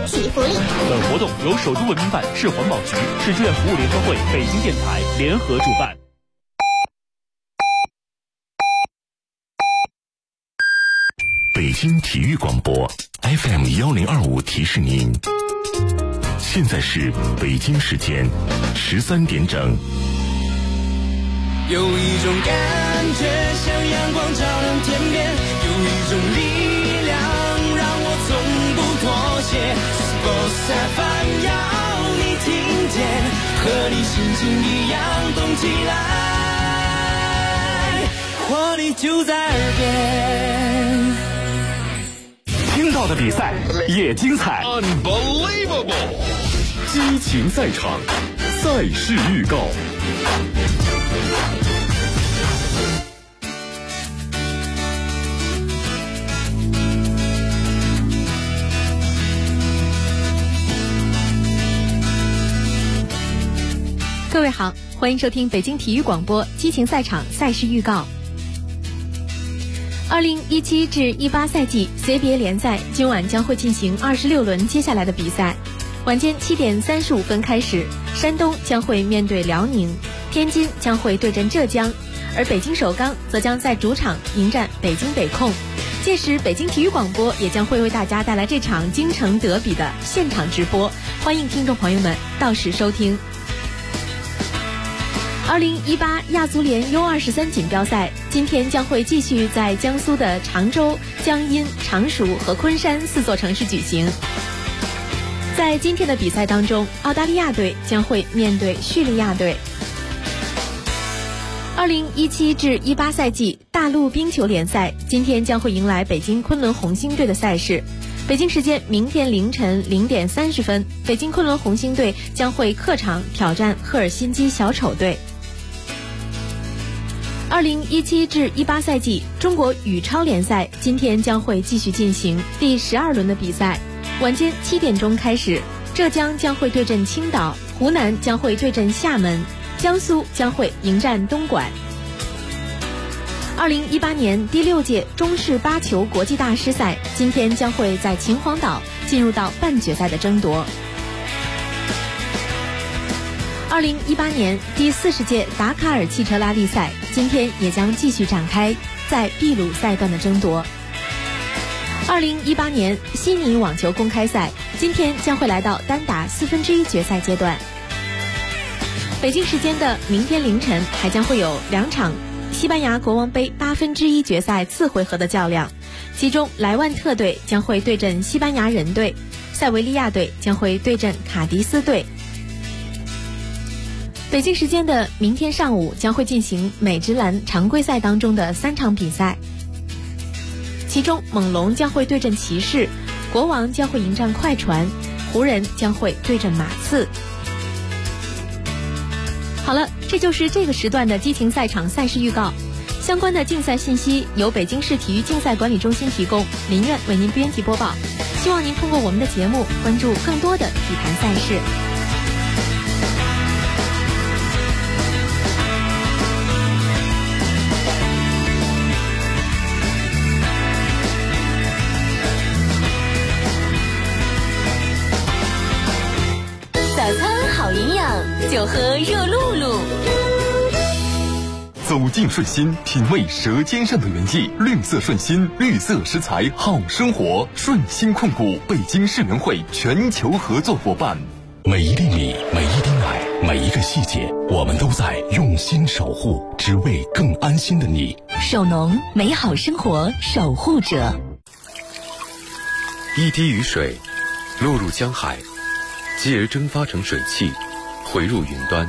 起福利。 本活动由首都文明办、市环保局、市志愿服务联合会、北京电台联合主办。 北京体育广播 FM1025提示您，现在是北京时间13点整。 有一种感觉像阳光照亮天边，有一种力量让我从不妥协。Sports FM 要你听见，和你心情一样动起来，活力就在耳边。 听到的比赛也精彩 Unbelievable！ 激情赛场，赛事预告。 各位好，欢迎收听北京体育广播激情赛场赛事预告。2017至18赛季 CBA 联赛今晚将会进行26轮接下来的比赛。晚间7点35分开始，山东将会面对辽宁，天津将会对阵浙江，而北京首钢则将在主场迎战北京北控。届时北京体育广播也将会为大家带来这场京城德比的现场直播，欢迎听众朋友们到时收听。2018亚足联 U23 锦标赛今天将会继续在江苏的常州、江阴、常熟和昆山4座城市举行。在今天的比赛当中，澳大利亚队将会面对叙利亚队。2017至18赛季大陆冰球联赛今天将会迎来北京昆仑红星队的赛事。北京时间明天凌晨0点30分，北京昆仑红星队将会客场挑战赫尔辛基小丑队。2017至18赛季中国羽超联赛今天将会继续进行第12轮的比赛，晚间7点钟开始，浙江将会对阵青岛，湖南将会对阵厦门，江苏将会迎战东莞。2018年第6届中式八球国际大师赛今天将会在秦皇岛进入到半决赛的争夺。2018年第40届达喀尔汽车拉力赛今天也将继续展开在秘鲁赛段的争夺。2018年悉尼网球公开赛今天将会来到单打1/4决赛阶段。北京时间的明天凌晨还将会有2场西班牙国王杯1/8决赛次回合的较量，其中莱万特队将会对阵西班牙人队，塞维利亚队将会对阵卡迪斯队。北京时间的明天上午将会进行美职篮常规赛当中的3场比赛，其中猛龙将会对阵骑士，国王将会迎战快船，湖人将会对阵马刺。好了，这就是这个时段的激情赛场赛事预告。相关的竞赛信息由北京市体育竞赛管理中心提供，林苑为您编辑播报。希望您通过我们的节目关注更多的体坛赛事。 早餐好营养，就喝热露露。 走进顺心，品味舌尖上的原意。绿色顺心，绿色食材好生活。顺心控股北京市联会全球合作伙伴。每一粒米，每一滴奶，每一个细节，我们都在用心守护，只为更安心的你。 首农，美好生活守护者。 一滴雨水落入江海，继而蒸发成水汽，回入云端。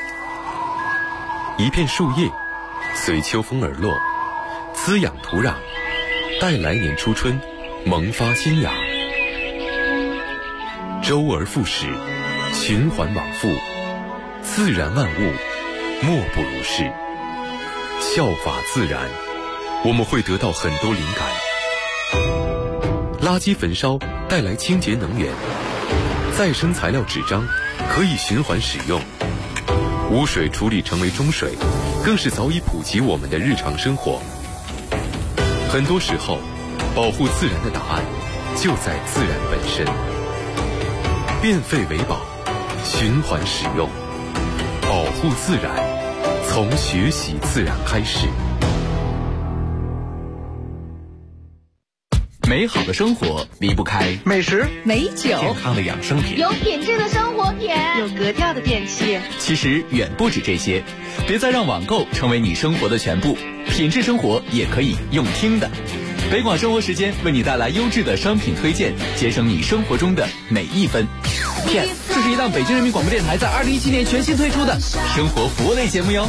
一片树叶随秋风而落，滋养土壤，待来年初春萌发新芽。周而复始，循环往复，自然万物莫不如是。效法自然，我们会得到很多灵感。垃圾焚烧带来清洁能源，再生材料纸张可以循环使用，污水处理成为中水，更是早已普及我们的日常生活。很多时候，保护自然的答案就在自然本身。 变废为宝，循环使用，保护自然，从学习自然开始。 美好的生活离不开美食、 美酒、 健康的养生品， 有品质的生活品， 有格调的电器。 其实远不止这些，别再让网购成为你生活的全部，品质生活也可以用听的。北广生活时间为你带来优质的商品推荐，节省你生活中的每一分。Yes， 这是一档北京人民广播电台在2017年全新推出的生活服务类节目哟。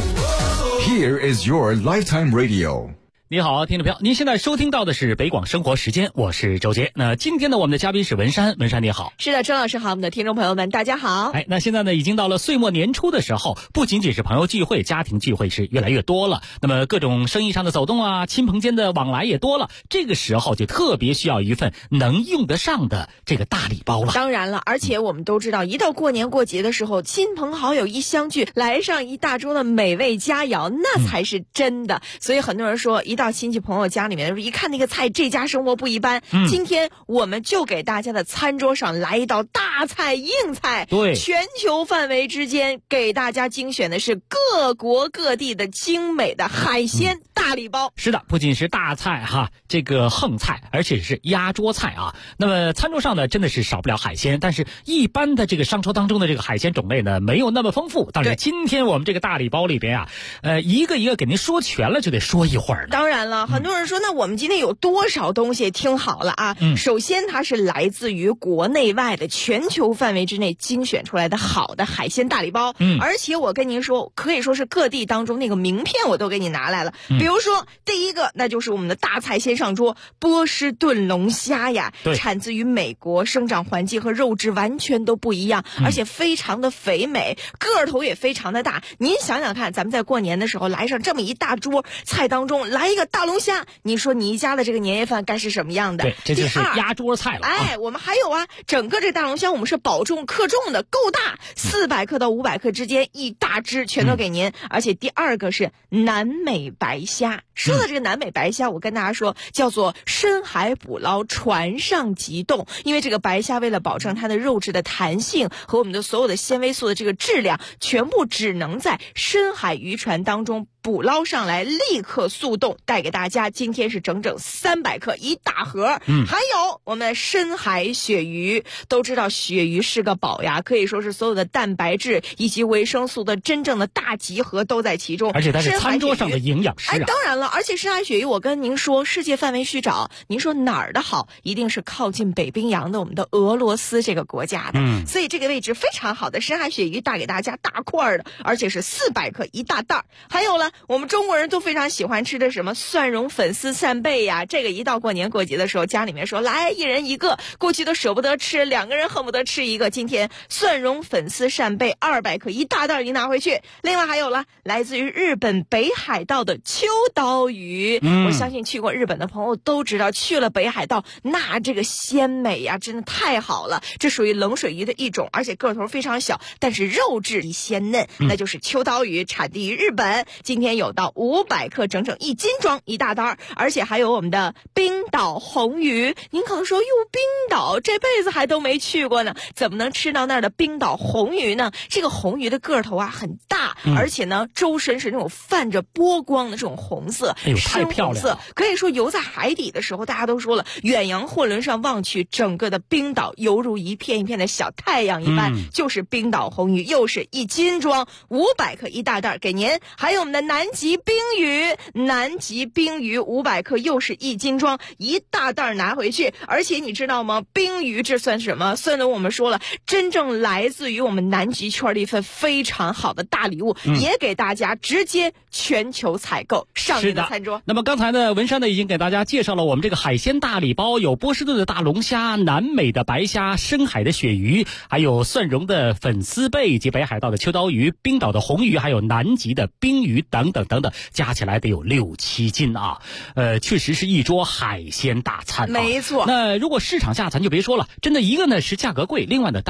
Here is your lifetime radio。 你好，听众朋友，您现在收听到的是北广生活时间，我是周杰。那今天呢，我们的嘉宾是文山，文山你好。 是的，周老师好，我们的听众朋友们大家好。 那现在呢，已经到了岁末年初的时候，不仅仅是朋友聚会、家庭聚会是越来越多了，那么各种生意上的走动啊，亲朋间的往来也多了，这个时候就特别需要一份能用得上的这个大礼包了。 当然了，而且我们都知道，一到过年过节的时候，亲朋好友一相聚，来上一大桌的美味佳肴，那才是真的。所以很多人说，一到亲戚朋友家里面，一看那个菜，这家生活不一般。今天我们就给大家的餐桌上来一道大菜硬菜， 对， 全球范围之间给大家精选的是各国各地的精美的海鲜大礼包。 是的，不仅是大菜哈，这个横菜，而且是压桌菜啊。那么餐桌上呢，真的是少不了海鲜，但是一般的这个商超当中的这个海鲜种类呢，没有那么丰富。但是今天我们这个大礼包里边啊，一个一个给您说全了，就得说一会儿。 当然了，很多人说，那我们今天有多少东西？听好了啊，首先它是来自于国内外的全球范围之内精选出来的好的海鲜大礼包。而且我跟您说，可以说是各地当中那个名片我都给你拿来了。比如说第一个，那就是我们的大菜先上桌，波士顿龙虾呀，产自于美国，生长环境和肉质完全都不一样，而且非常的肥美，个头也非常的大。您想想看，咱们在过年的时候来上这么一大桌菜当中来一个大龙虾，你说你一家的这个年夜饭该是什么样的？ 对，这就是压桌菜了。 我们还有啊，整个这大龙虾我们是保重克重的，够大，400克到500克之间，一大只全都给您。而且第二个是南美白虾。说到这个南美白虾，我跟大家说，叫做深海捕捞，船上急冻。因为这个白虾为了保证它的肉质的弹性和我们的所有的纤维素的这个质量，全部只能在深海渔船当中捕捞上来，立刻速冻，带给大家。今天是整整300克一大盒。还有我们深海鳕鱼，都知道鳕鱼是个宝呀，可以说是所有的蛋白质以及维生素的真正的大集合都在其中， 而且它是餐桌上的营养师啊。 当然了，而且深海鳕鱼我跟您说，世界范围去找，您说哪儿的好，一定是靠近北冰洋的我们的俄罗斯这个国家的。所以这个位置非常好的深海鳕鱼带给大家大块的，而且是400克一大袋。还有了，我们中国人都非常喜欢吃的什么蒜蓉粉丝扇贝呀，这个一到过年过节的时候，家里面说来一人一个，过去都舍不得吃，2个人恨不得吃一个。今天蒜蓉粉丝扇贝200克一大袋，你拿回去。另外还有了来自于日本北海道的秋刀鱼，我相信去过日本的朋友都知道，去了北海道那这个鲜美呀，真的太好了。这属于冷水鱼的一种，而且个头非常小，但是肉质鲜嫩，那就是秋刀鱼，产地于日本。今天有到500克，整整1斤装一大袋。而且还有我们的冰岛红鱼，您可能说，哟，冰岛这辈子还都没去过呢，怎么能吃到那儿的冰岛红鱼呢？这个红鱼的个头啊很大，而且呢周身是那种泛着波光的这种红色， 太漂亮了。 可以说游在海底的时候，大家都说了，远洋货轮上望去，整个的冰岛犹如一片一片的小太阳一般，就是冰岛红鱼，又是1斤装500克一大袋给您。还有我们的南极冰鱼，南极冰鱼500克又是1斤装一大袋拿回去。而且你知道吗，冰鱼这算什么？算的我们说了，真正来自于我们南极圈的一份非常好的大礼物，也给大家直接全球采购上您的餐桌。 那么刚才呢，文山呢已经给大家介绍了我们这个海鲜大礼包，有波士顿的大龙虾、南美的白虾、深海的鳕鱼，还有蒜蓉的粉丝贝以及北海道的秋刀鱼、冰岛的红鱼，还有南极的冰鱼等等等等，加起来得有6-7斤啊。确实是一桌海鲜大餐啊。 没错。 那如果市场价咱就别说了，真的一个呢是价格贵，另外呢大家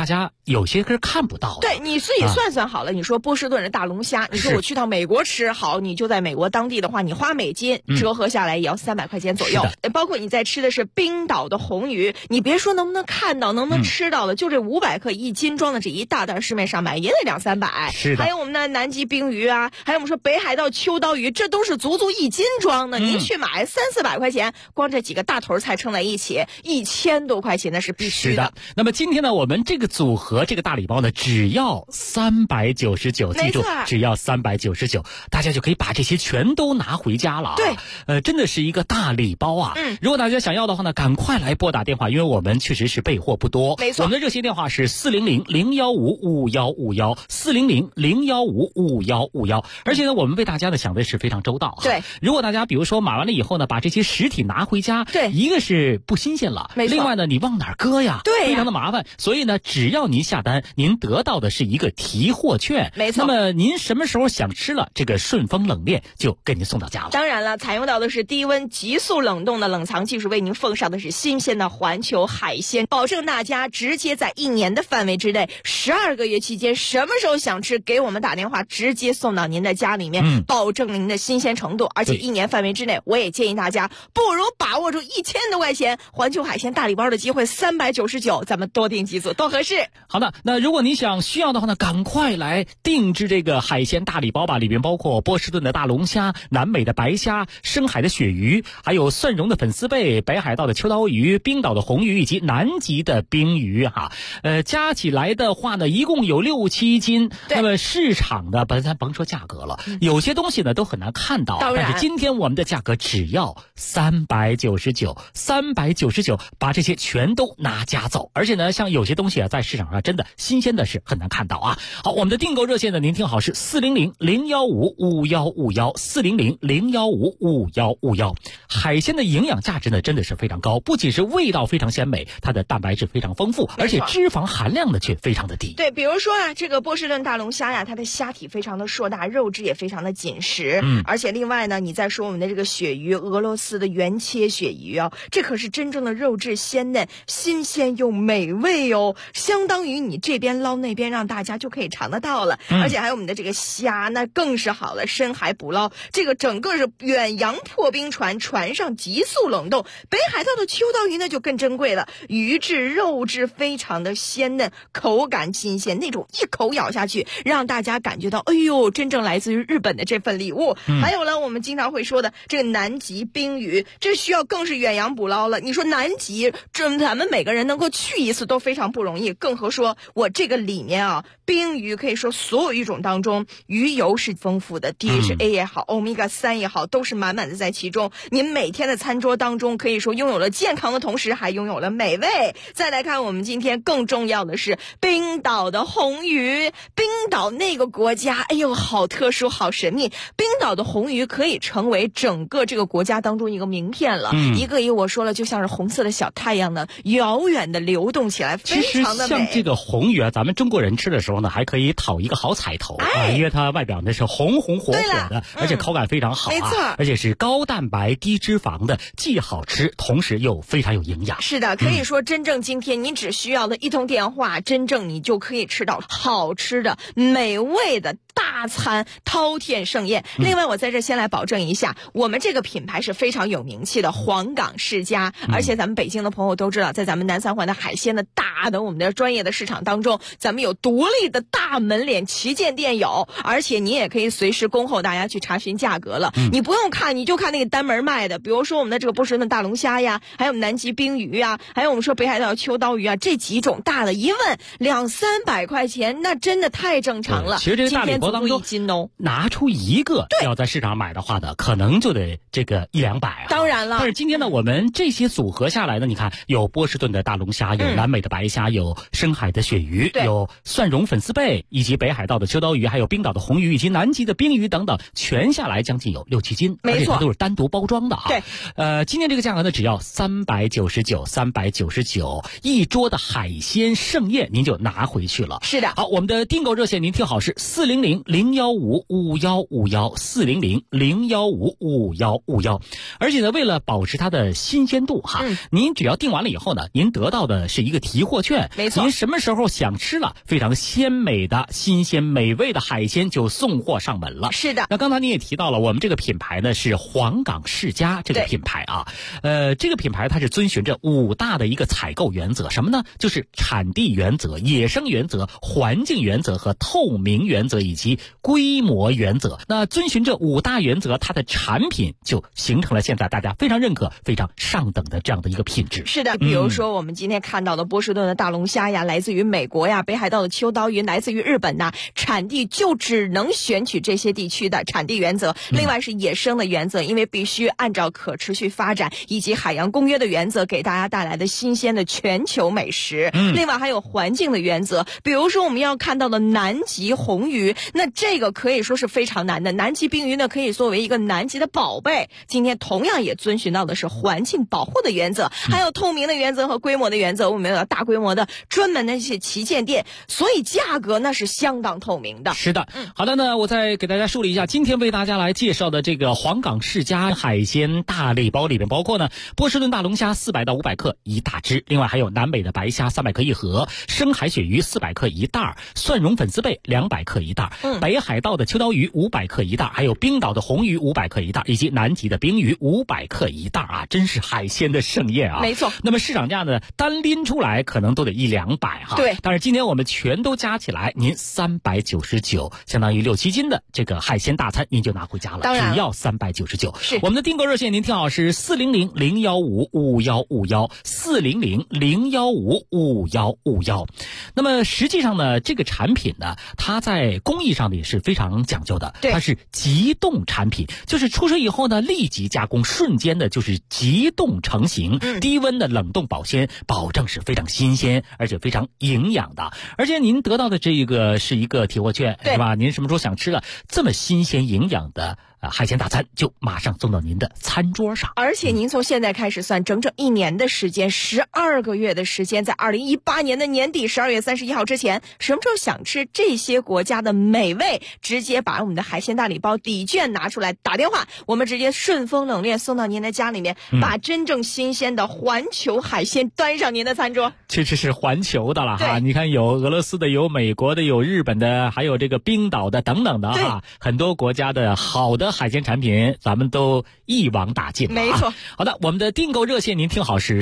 有些是看不到的。 对，你自己算算好了，你说波士顿的大龙虾，你说我去到美国吃，好，你就在美国当地的话，你花美金折合下来也要300块钱左右。包括你在吃的是冰岛的红鱼，你别说能不能看到，能不能吃到的，就这500克1斤装的这一大袋，市面上买也得200-300。 是的。 还有我们的南极冰鱼啊，还有我们说北海道秋刀鱼，这都是足1斤装的。您去买300-400块钱，光这几个大头菜称在一起，1000多块钱那是必须的。 是的。那么今天呢，我们这个组合这个大礼包呢，只要399，记住，只要399，大家就可以把这些全都拿回家了啊。 对， 真的是一个大礼包啊。如果大家想要的话呢，赶快来拨打电话，因为我们确实是备货不多。 没错， 我们的热线电话是400-015-5151，400-015-5151。而且呢，我们为大家呢想的是非常周到啊。 对， 如果大家比如说买完了以后呢，把这些实体拿回家， 对， 一个是不新鲜了， 没错， 另外呢，你往哪儿搁呀？ 对呀， 非常的麻烦。所以呢，只要您下单，您得到的是一个提货券。 没错。 那么您什么时候想吃了，这个顺丰冷链就给您送到家了。 当然了，采用到的是低温急速冷冻的冷藏技术，为您奉上的是新鲜的环球海鲜，保证大家直接在1年的范围之内，12个月期间，什么时候想吃，给我们打电话，直接送到您的家里面，保证您的新鲜程度。而且1年范围之内，我也建议大家不如把握住1000多块钱环球海鲜大礼包的机会，399，咱们多订几组多合适。 好的，那如果你需要的话呢，赶快来定制这个海鲜大礼包吧，里面包括波士顿的大龙虾、南美的白虾、深海的鳕鱼，还有蒜蓉的粉丝贝、北海道的秋刀鱼、冰岛的红鱼以及南极的冰鱼哈。加起来的话呢，一共有6-7斤。那么市场的咱甭说价格了，有些东西呢都很难看到，但是今天我们的价格只要399，把这些全都拿家走。而且呢，像有些东西啊，在市场上真的新鲜的是很难看到啊。好，我们的订购热线呢，您听好，是400-015-5151，400-015-5151。海鲜的营养价值呢，真的是非常高，不仅是味道非常鲜美，它的蛋白质非常丰富，而且脂肪含量呢却非常的低。 对，比如说啊，这个波士顿大龙虾呀，它的虾体非常的硕大，肉质也非常的紧实。而且另外呢，你再说我们的这个鳕鱼，俄罗斯的原切鳕鱼啊，这可是真正的肉质鲜嫩、新鲜又美味哦，相当于你这边捞那边，让大家就可以尝得到了。而且还有我们的这个虾，那更是好了，深海捕捞，这个整个是远洋破冰船上急速冷冻。北海道的秋刀鱼呢就更珍贵了，鱼质肉质非常的鲜嫩，口感新鲜，那种一口咬下去让大家感觉到哎呦，真正来自于日本的这份礼物。还有呢，我们经常会说的这个南极冰鱼，这需要更是远洋捕捞了。你说南极，咱们每个人能够去一次都非常不容易，更何说我这个里面啊，冰鱼可以说所有鱼种当中，鱼油是丰富的， DHA 也好，Omega 3也好，都是满满的在其中。您每天的餐桌当中可以说拥有了健康的同时还拥有了美味。再来看我们今天更重要的是冰岛的红鱼。冰岛那个国家，哎呦，好特殊好神秘，冰岛的红鱼可以成为整个这个国家当中一个名片了。一个我说了，就像是红色的小太阳呢，遥远的流动起来，非常的美。 其实像这个红鱼啊，咱们中国人吃的时候呢，还可以讨一个好彩头啊，因为它外表呢是红红火火的，而且口感非常好啊， 没错， 而且是高蛋白低脂肪的，既好吃，同时又非常有营养。 是的，可以说真正今天你只需要的一通电话，真正你就可以吃到好吃的美味的大餐，饕餮盛宴。另外我在这先来保证一下，我们这个品牌是非常有名气的黄冈世家，而且咱们北京的朋友都知道，在咱们南三环的海鲜的大的我们的专业的市场当中，咱们有独立的大门脸旗舰店有，而且你也可以随时恭候大家去查询价格了。你不用看，你就看那个单门卖的，比如说我们的这个波士顿大龙虾呀，还有南极冰鱼呀，还有我们说北海道秋刀鱼啊，这几种大的一问200-300块钱，那真的太正常了。 其实这个大礼包当中拿出一个，要在市场买的话呢，可能就得这个100-200啊。 当然了， 但是今天呢，我们这些组合下来呢，你看有波士顿的大龙虾，有南美的白虾，有深海的鳕鱼，有蒜蓉粉丝贝，以及北海道的秋刀鱼，还有冰岛的红鱼，以及南极的冰鱼等等，全下来将近有6-7斤， 没错， 而且它都是单独包装的啊。 对， 今天这个价格呢，只要399，399一桌的海鲜盛宴您就拿回去了。 是的。 好，我们的订购热线您听好，是400-015-5151， 400-015-5151，400-015-5151。而且呢，为了保持它的新鲜度哈，您只要订完了以后呢，您得到的是一个提货券， 没错， 您什么时候想吃了非常鲜美的、新鲜美味的海鲜就送货上门了。 是的。 那刚才你也提到了，我们这个品牌呢是黄冈世家这个品牌啊，这个品牌它是遵循着5大的一个采购原则，什么呢？就是产地原则、野生原则、环境原则和透明原则以及规模原则。那遵循这5大原则，它的产品就形成了现在大家非常认可、非常上等的这样的一个品质。 是的，比如说我们今天看到的波士顿的大龙虾呀，来自于美国呀；北海道的秋刀鱼来自于日本呐，产地就只能选取这些地区的产地原则。另外是野生的原则，因为必须按照可持续发展以及海洋公约的原则，给大家带来的新鲜的全球美食。另外还有环境的原则，比如说我们要看到的南极红鱼，那这个可以说是非常难的。南极冰鱼呢，可以作为一个南极的宝贝，今天同样也遵循到的是环境保护的原则，还有透明的原则和规模的原则。我们有大规模的专门的一些旗舰店，所以价格那是相当透明的。 是的，好的呢，我再给大家梳理一下，今天为大家来介绍的这个黄冈世家海鲜大礼包里面包括呢，波士顿大龙虾400到500克1大只，另外还有南美的白虾300克1盒，深海鳕鱼400克1袋，蒜蓉粉丝贝200克1袋，北海道的秋刀鱼500克1袋，还有冰岛的红鱼500克1袋，以及南极的冰鱼500克1袋啊，真是海鲜的盛宴啊！ 没错。 那么市场价呢，单拎出来可能都得100-200哈。 对。 但是今天我们全都加起来，您399，相当于6-7斤的这个海鲜大餐，您就拿回家了。 当然只要399。 是。 我们的订购热线您听好是400-015-5151，400-015-5151。那么实际上呢，这个产品呢，它在工艺上也是非常讲究的。它是急冻产品，就是出水以后呢，立即加工，瞬间的就是急冻成型，低温的冷冻保鲜，保证是非常新鲜而且非常营养的。而且您得到的这个是一个提货券，是吧？您什么时候想吃了这么新鲜营养的海鲜大餐，就马上送到您的餐桌上。 而且您从现在开始算，整整1年的时间，12个月的时间，在2018年的年底12月31号之前，什么时候想吃这些国家的美味，直接把我们的海鲜大礼包抵券拿出来，打电话，我们直接顺丰冷链送到您的家里面，把真正新鲜的环球海鲜端上您的餐桌。 其实是环球的了哈，你看有俄罗斯的，有美国的，有日本的，还有这个冰岛的等等的哈，很多国家的好的海鲜产品咱们都一网打尽了。 没错。 好的，我们的订购热线您听好是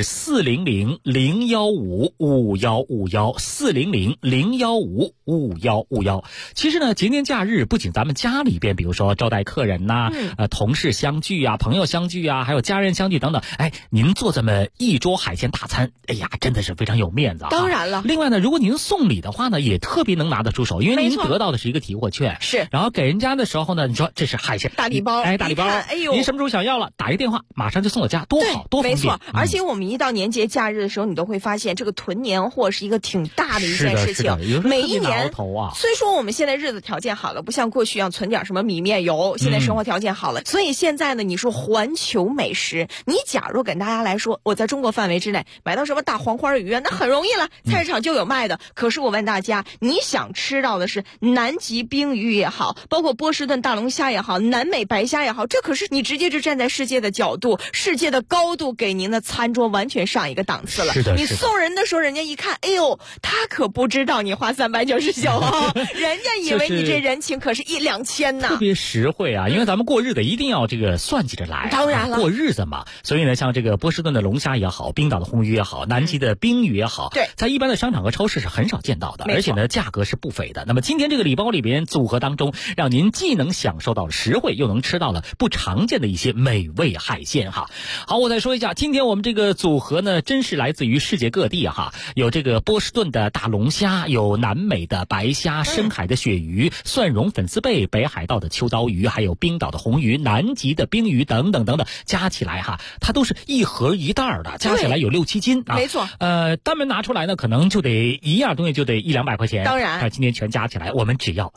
400-015-5151，400-015-5151。其实呢，节年假日不仅咱们家里边，比如说招待客人呐，同事相聚啊，朋友相聚啊，还有家人相聚等等，您做这么一桌海鲜大餐，真的是非常有面子啊。 当然了。 另外呢，如果您送礼的话呢，也特别能拿得出手，因为您得到的是一个提货券， 是， 然后给人家的时候呢，你说这是海鲜大礼包， 大礼包，您什么时候想要了，打一电话马上就送到家，多好，多方便。 没错。而且我们一到年节假日的时候，你都会发现这个囤年货是一个挺大的一件事情。每一年，虽说我们现在日子条件好了，不像过去一样存点什么米面油，现在生活条件好了，所以现在呢，你说环球美食，你假如跟大家来说，我在中国范围之内买到什么大黄花鱼啊，那很容易了，菜市场就有卖的。可是我问大家，你想吃到的是南极冰鱼也好，包括波士顿大龙虾也好，南美白虾也好，这可是你直接就站在世界的角度、世界的高度，给您的餐桌完全上一个档次了。 是的。 你送人的时候，人家一看，他可不知道你花399啊，人家以为你这人情可是1-2千呢， 特别实惠啊。因为咱们过日子一定要这个算计着来， 当然了， 过日子嘛。所以呢，像这个波士顿的龙虾也好，冰岛的红鱼也好，南极的冰鱼也好，在一般的商场和超市是很少见到的，而且呢，价格是不菲的。那么今天这个礼包里边组合当中，让您既能享受到了实惠，又能吃到了不常见的一些美味海鲜哈。好，我再说一下，今天我们这个组合呢，真是来自于世界各地哈，有这个波士顿的大龙虾，有南美的白虾，深海的鳕鱼，蒜蓉粉丝贝，北海道的秋刀鱼，还有冰岛的红鱼，南极的冰鱼等等等等，加起来哈，它都是一盒1袋的，加起来有6-7斤啊。 没错。 单门拿出来呢，可能就得一样东西就得100-200块钱。 当然， 今天全加起来，我们只要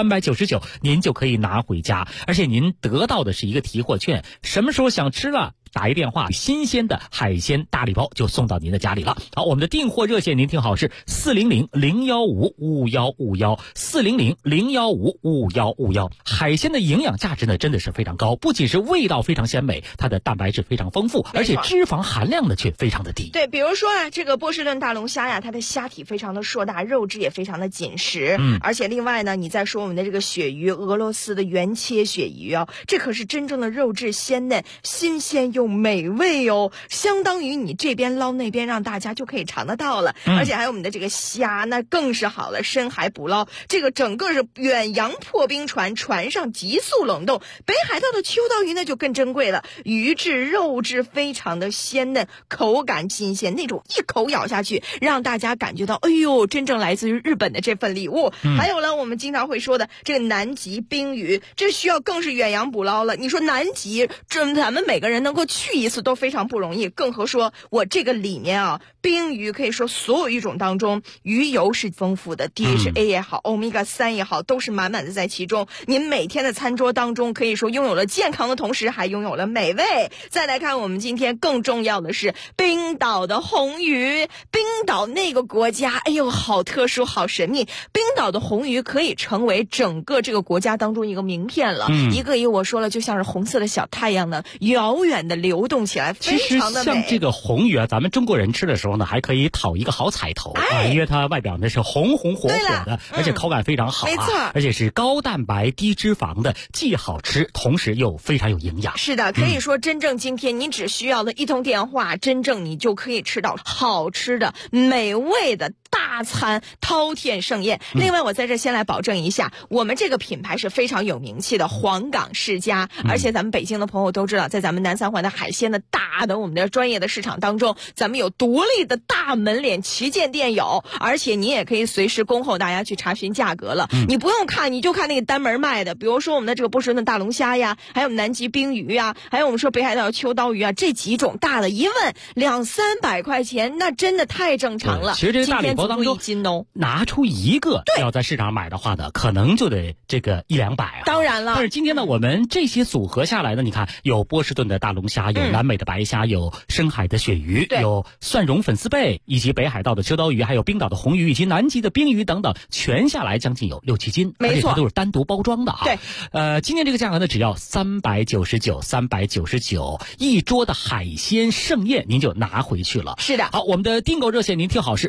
399，您就可以拿回家，而且您得到的是一个提货券，什么时候想吃了打一电话，新鲜的海鲜大礼包就送到您的家里了。好，我们的订货热线您听好是400-015-5151，400-015-5151。海鲜的营养价值呢真的是非常高，不仅是味道非常鲜美，它的蛋白质非常丰富，而且脂肪含量呢却非常的低。 对，比如说啊，这个波士顿大龙虾呀，它的虾体非常的硕大，肉质也非常的紧实。而且另外呢，你再说我们的这个鳕鱼，俄罗斯的原切鳕鱼啊，这可是真正的肉质鲜嫩、新鲜又美味哦，相当于你这边捞那边，让大家就可以尝得到了。而且还有我们的这个虾，那更是好了，深海捕捞，这个整个是远洋破冰船，船上急速冷冻。北海道的秋刀鱼那就更珍贵了，鱼质肉质非常的鲜嫩，口感新鲜，那种一口咬下去让大家感觉到哎呦，真正来自于日本的这份礼物。还有了我们经常会说的这个南极冰鱼，这需要更是远洋捕捞了。你说南极这咱们每个人能够去一次都非常不容易，更何说我这个里面啊，冰鱼可以说所有鱼种当中鱼油是丰富的， DHA 也好，欧米伽3也好，都是满满的在其中。您每天的餐桌当中可以说拥有了健康的同时还拥有了美味。再来看我们今天更重要的是冰岛的红鱼。冰岛那个国家哎呦好特殊好神秘，冰岛的红鱼可以成为整个这个国家当中一个名片了。一个我说了就像是红色的小太阳呢，遥远的流动起来，非常的美。 其实像这个红鱼啊，咱们中国人吃的时候呢还可以讨一个好彩头啊，因为它外表呢是红红火火的，而且口感非常好没错， 而且是高蛋白低脂肪的，既好吃同时又非常有营养。 是的，可以说真正今天你只需要的一通电话，真正你就可以吃到好吃的美味的大餐，饕餮盛宴。另外我在这先来保证一下，我们这个品牌是非常有名气的黄冈世家，而且咱们北京的朋友都知道，在咱们南三环的海鲜的大的我们的专业的市场当中，咱们有独立的大门脸旗舰店有，而且你也可以随时恭候大家去查询价格了。你不用看，你就看那个单门卖的，比如说我们的这个波士顿大龙虾呀，还有南极冰鱼呀，还有我们说北海道秋刀鱼啊，这几种大的一问200-300块钱，那真的太正常了。 其实这个大礼包当中拿出一个要在市场买的话呢，可能就得这个100-200啊。 当然了， 但是今天呢，我们这些组合下来呢，你看有波士顿的大龙虾，有南美的白虾，有深海的鳕鱼，有蒜蓉粉丝贝，以及北海道的秋刀鱼，还有冰岛的红鱼，以及南极的冰鱼等等，全下来将近有6-7斤， 没错， 而且它都是单独包装的啊。 对， 今天这个价格呢，只要399一桌的海鲜盛宴，您就拿回去了。 是的， 好，我们的订购热线您听好是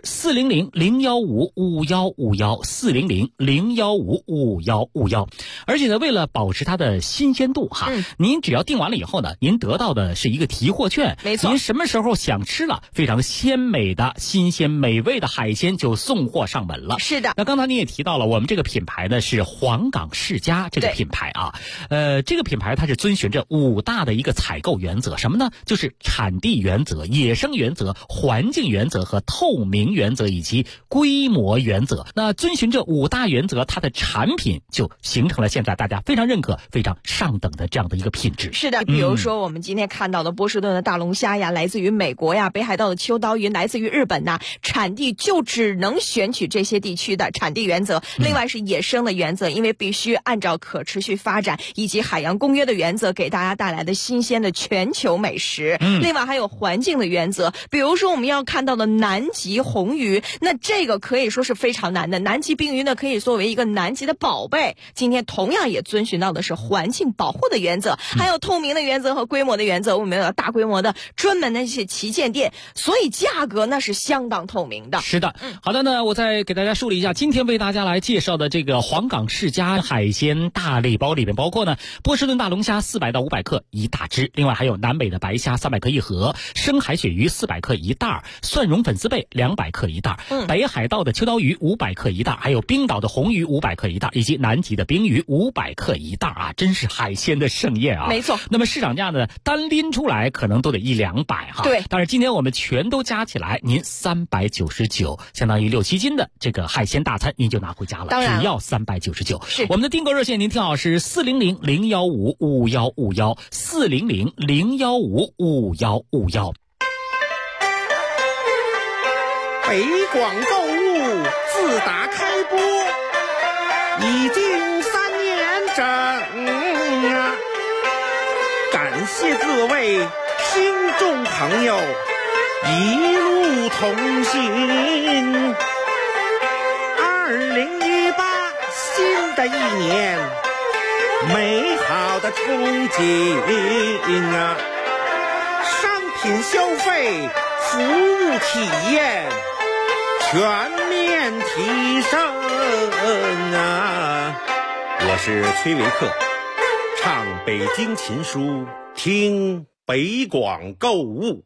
400-015-5151，400-015-5151。而且呢，为了保持它的新鲜度哈，您只要订完了以后呢，您得到的是一个提货券。 没错， 您什么时候想吃了非常鲜美的新鲜美味的海鲜，就送货上门了。 是的， 那刚才你也提到了，我们这个品牌呢是黄冈世家这个品牌啊，这个品牌它是遵循着5大的一个采购原则，什么呢？就是产地原则、野生原则、环境原则和透明原则以及规模原则。那遵循这5大原则，它的产品就形成了现在大家非常认可、非常上等的这样的一个品质。 是的，比如说我们今天看到的波士顿的大龙虾呀，来自于美国呀，北海道的秋刀鱼来自于日本呐，产地就只能选取这些地区的产地原则。另外是野生的原则，因为必须按照可持续发展以及海洋公约的原则，给大家带来的新鲜的全球美食。另外还有环境的原则，比如说我们要看到的南极红鱼，那这个可以说是非常难的。南极冰鱼呢，可以作为一个南极的宝贝，今天同样也遵循到的是环境保护的原则，还有透明的原则和规模的原则。我们有大规模的专门的一些旗舰店，所以价格那是相当透明的。 是的，好的呢，我再给大家梳理一下，今天为大家来介绍的这个黄冈世家海鲜大礼包里面包括呢，波士顿大龙虾400-500克1大只，另外还有南美的白虾300克1盒，深海鳕鱼400克1袋，蒜蓉粉丝贝200克1袋，北海道的秋刀鱼500克1袋，还有冰岛的红鱼500克1袋，以及南极的冰鱼500克1袋啊，真是海鲜的盛宴啊！ 没错。 那么市场价呢，单拎出来可能都得100-200哈。 对。 但是今天我们全都加起来，您399，相当于6-7斤的这个海鲜大餐，您就拿回家了。 当然， 只要399。 是。 我们的订购热线您听好是400-015-5151，400-015-5151。 北广购物自打开播已经3年整啊，感谢各位心中朋友，一路同行。2018新的一年，美好的憧憬啊！商品消费、服务体验全面提升啊！我是崔维克，唱北京琴书，听北广购物。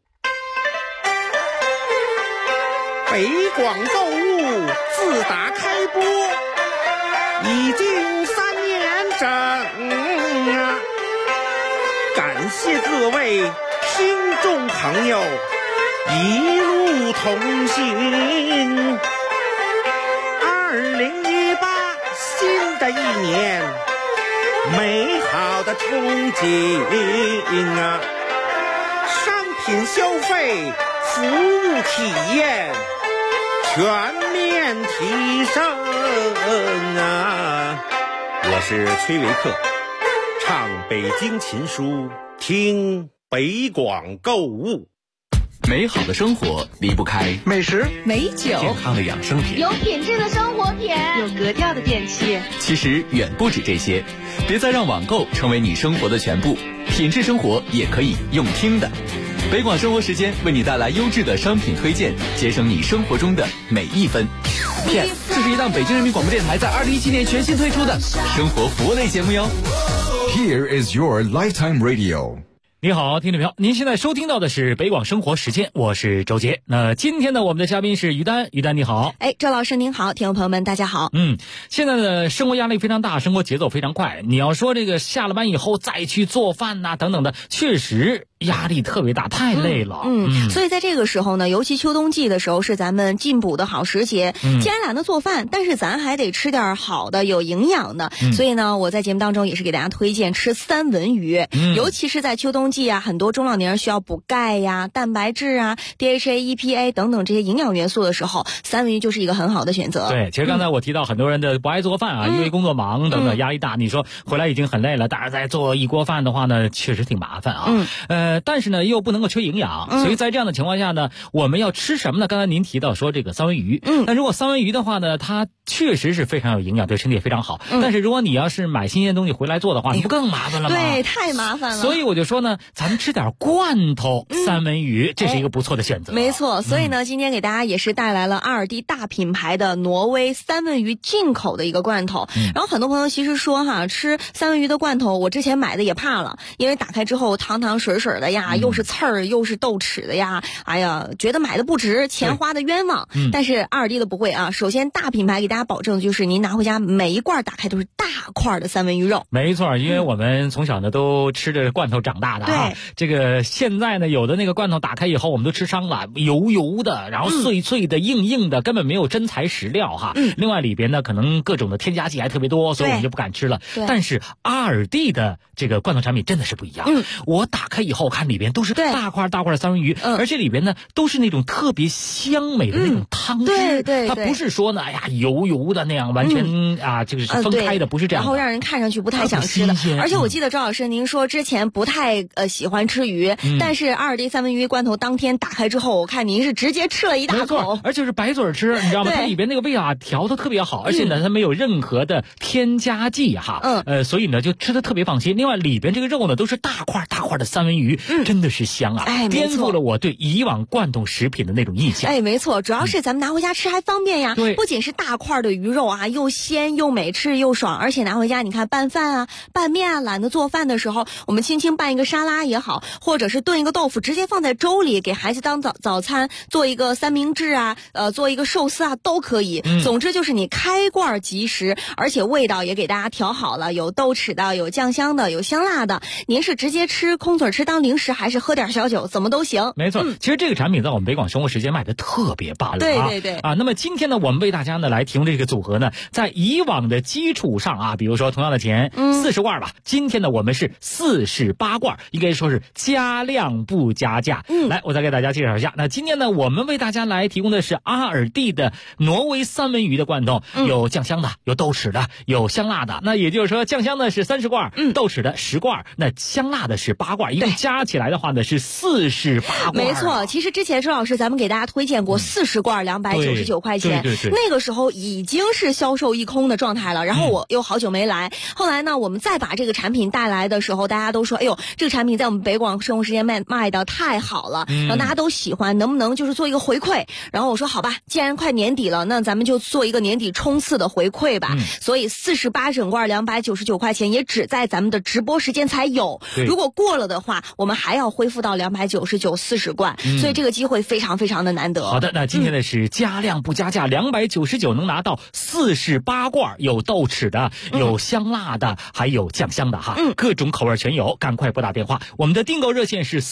北广购物自打开播已经3年整啊！感谢各位听众朋友一路同行。2018新的一年，美好的憧憬啊！商品消费、服务体验全面提升啊！我是崔维克，唱北京琴书，听北广购物。 美好的生活离不开美食、 美酒、 健康的养生品， 有品质的生活品， 有格调的电器。 其实远不止这些，别再让网购成为你生活的全部，品质生活也可以用听的。北广生活时间为你带来优质的商品推荐，节省你生活中的每一分。Yes， 这是一档北京人民广播电台在2017年全新推出的生活服务类节目哟。 Here is your lifetime radio。 你好，听众朋友，您现在收听到的是北广生活时间，我是周杰。那今天呢，我们的嘉宾是于丹，于丹你好。 周老师您好，听众朋友们大家好。 现在的生活压力非常大，生活节奏非常快，你要说这个下了班以后再去做饭呐、等等的，确实压力特别大，太累了。 所以在这个时候呢，尤其秋冬季的时候是咱们进补的好时节。既然懒得做饭，但是咱还得吃点好的有营养的。所以呢，我在节目当中也是给大家推荐吃三文鱼。尤其是在秋冬季啊，很多中老年人需要补钙呀、蛋白质啊、DHA、EPA 等等这些营养元素的时候，三文鱼就是一个很好的选择。 对，其实刚才我提到很多人的不爱做饭啊，因为工作忙等等压力大，你说回来已经很累了，但是再做一锅饭的话呢，确实挺麻烦啊。但是呢又不能够缺营养，所以在这样的情况下呢，我们要吃什么呢？刚才您提到说这个三文鱼，那如果三文鱼的话呢，它确实是非常有营养，对身体也非常好。但是如果你要是买新鲜东西回来做的话，你不更麻烦了吗？ 对，太麻烦了。 所以我就说呢，咱们吃点罐头三文鱼，这是一个不错的选择。 没错，所以呢，今天给大家也是带来了2D大品牌的挪威三文鱼进口的一个罐头。然后很多朋友其实说哈，吃三文鱼的罐头，我之前买的也怕了，因为打开之后汤汤水水的呀，又是刺儿又是豆豉的呀，哎呀，觉得买的不值，钱花的冤枉。但是2D的不会啊，首先大品牌给大家保证就是您拿回家每一罐打开都是大块的三文鱼肉。 没错，因为我们从小呢都吃着罐头长大的啊。这个现在呢，有的那个罐头打开以后我们都吃伤了，油油的，然后脆脆的、硬硬的，根本没有真材实料哈。另外里边呢可能各种的添加剂还特别多，所以我们就不敢吃了。但是2D的这个罐头产品真的是不一样。我打开以后看里边都是大块大块的三文鱼，而且里边呢都是那种特别香美的那种汤汁。它不是说呢，哎呀油油的那样完全这个是分开的，不是这样的， 然后让人看上去不太想吃的。而且我记得周老师您说之前不太喜欢吃鱼，但是2D三文鱼罐头当天打开之后，我看您是直接吃了一大口， 而且是白嘴吃，你知道吗？它里边那个味道调的特别好，而且呢它没有任何的添加剂哈。所以呢就吃的特别放心。另外里边这个肉呢都是大块大块的三文鱼，真的是香啊，颠覆了我对以往罐头食品的那种印象。 没错，主要是咱们拿回家吃还方便呀。不仅是大块的鱼肉啊，又鲜又美，吃又爽，而且拿回家你看拌饭啊、拌面啊，懒得做饭的时候，我们轻轻拌一个沙拉也好，或者是炖一个豆腐，直接放在粥里给孩子当早餐，做一个三明治啊，做一个寿司啊都可以。总之就是你开罐即食，而且味道也给大家调好了，有豆豉的，有酱香的，有香辣的。您是直接吃空嘴吃当零食，还是喝点小酒，怎么都行。 没错，其实这个产品在我们北广生活时间卖的特别棒了。 对那么今天呢，我们为大家呢来提供这个组合呢，在以往的基础上啊，比如说同样的钱40罐吧，今天呢我们是48罐， 应该说是加量不加价。来，我再给大家介绍一下。那今天呢，我们为大家来提供的是阿尔蒂的挪威三文鱼的罐头，有酱香的，有豆豉的，有香辣的。那也就是说，酱香的是30罐，豆豉的10罐，那香辣的是8罐，一共加起来的话呢是48罐。 没错，其实之前周老师咱们给大家推荐过40罐299块钱， 对， 那个时候已经是销售一空的状态了。然后我又好久没来，后来呢，我们再把这个产品带来的时候，大家都说，哎呦，这个产品在我们北广生活时间卖的太好了，然后大家都喜欢，能不能就是做一个回馈？然后我说好吧，既然快年底了，那咱们就做一个年底冲刺的回馈吧。所以48整罐299块钱也只在咱们的直播时间才有，如果过了的话，我们还要恢复到299 40罐，所以这个机会非常非常的难得。 好的，那今天的是加量不加价，299能拿到48罐，有豆豉的，有香辣的，还有酱香的哈，各种口味全有，赶快拨打电话，我们的订购热线是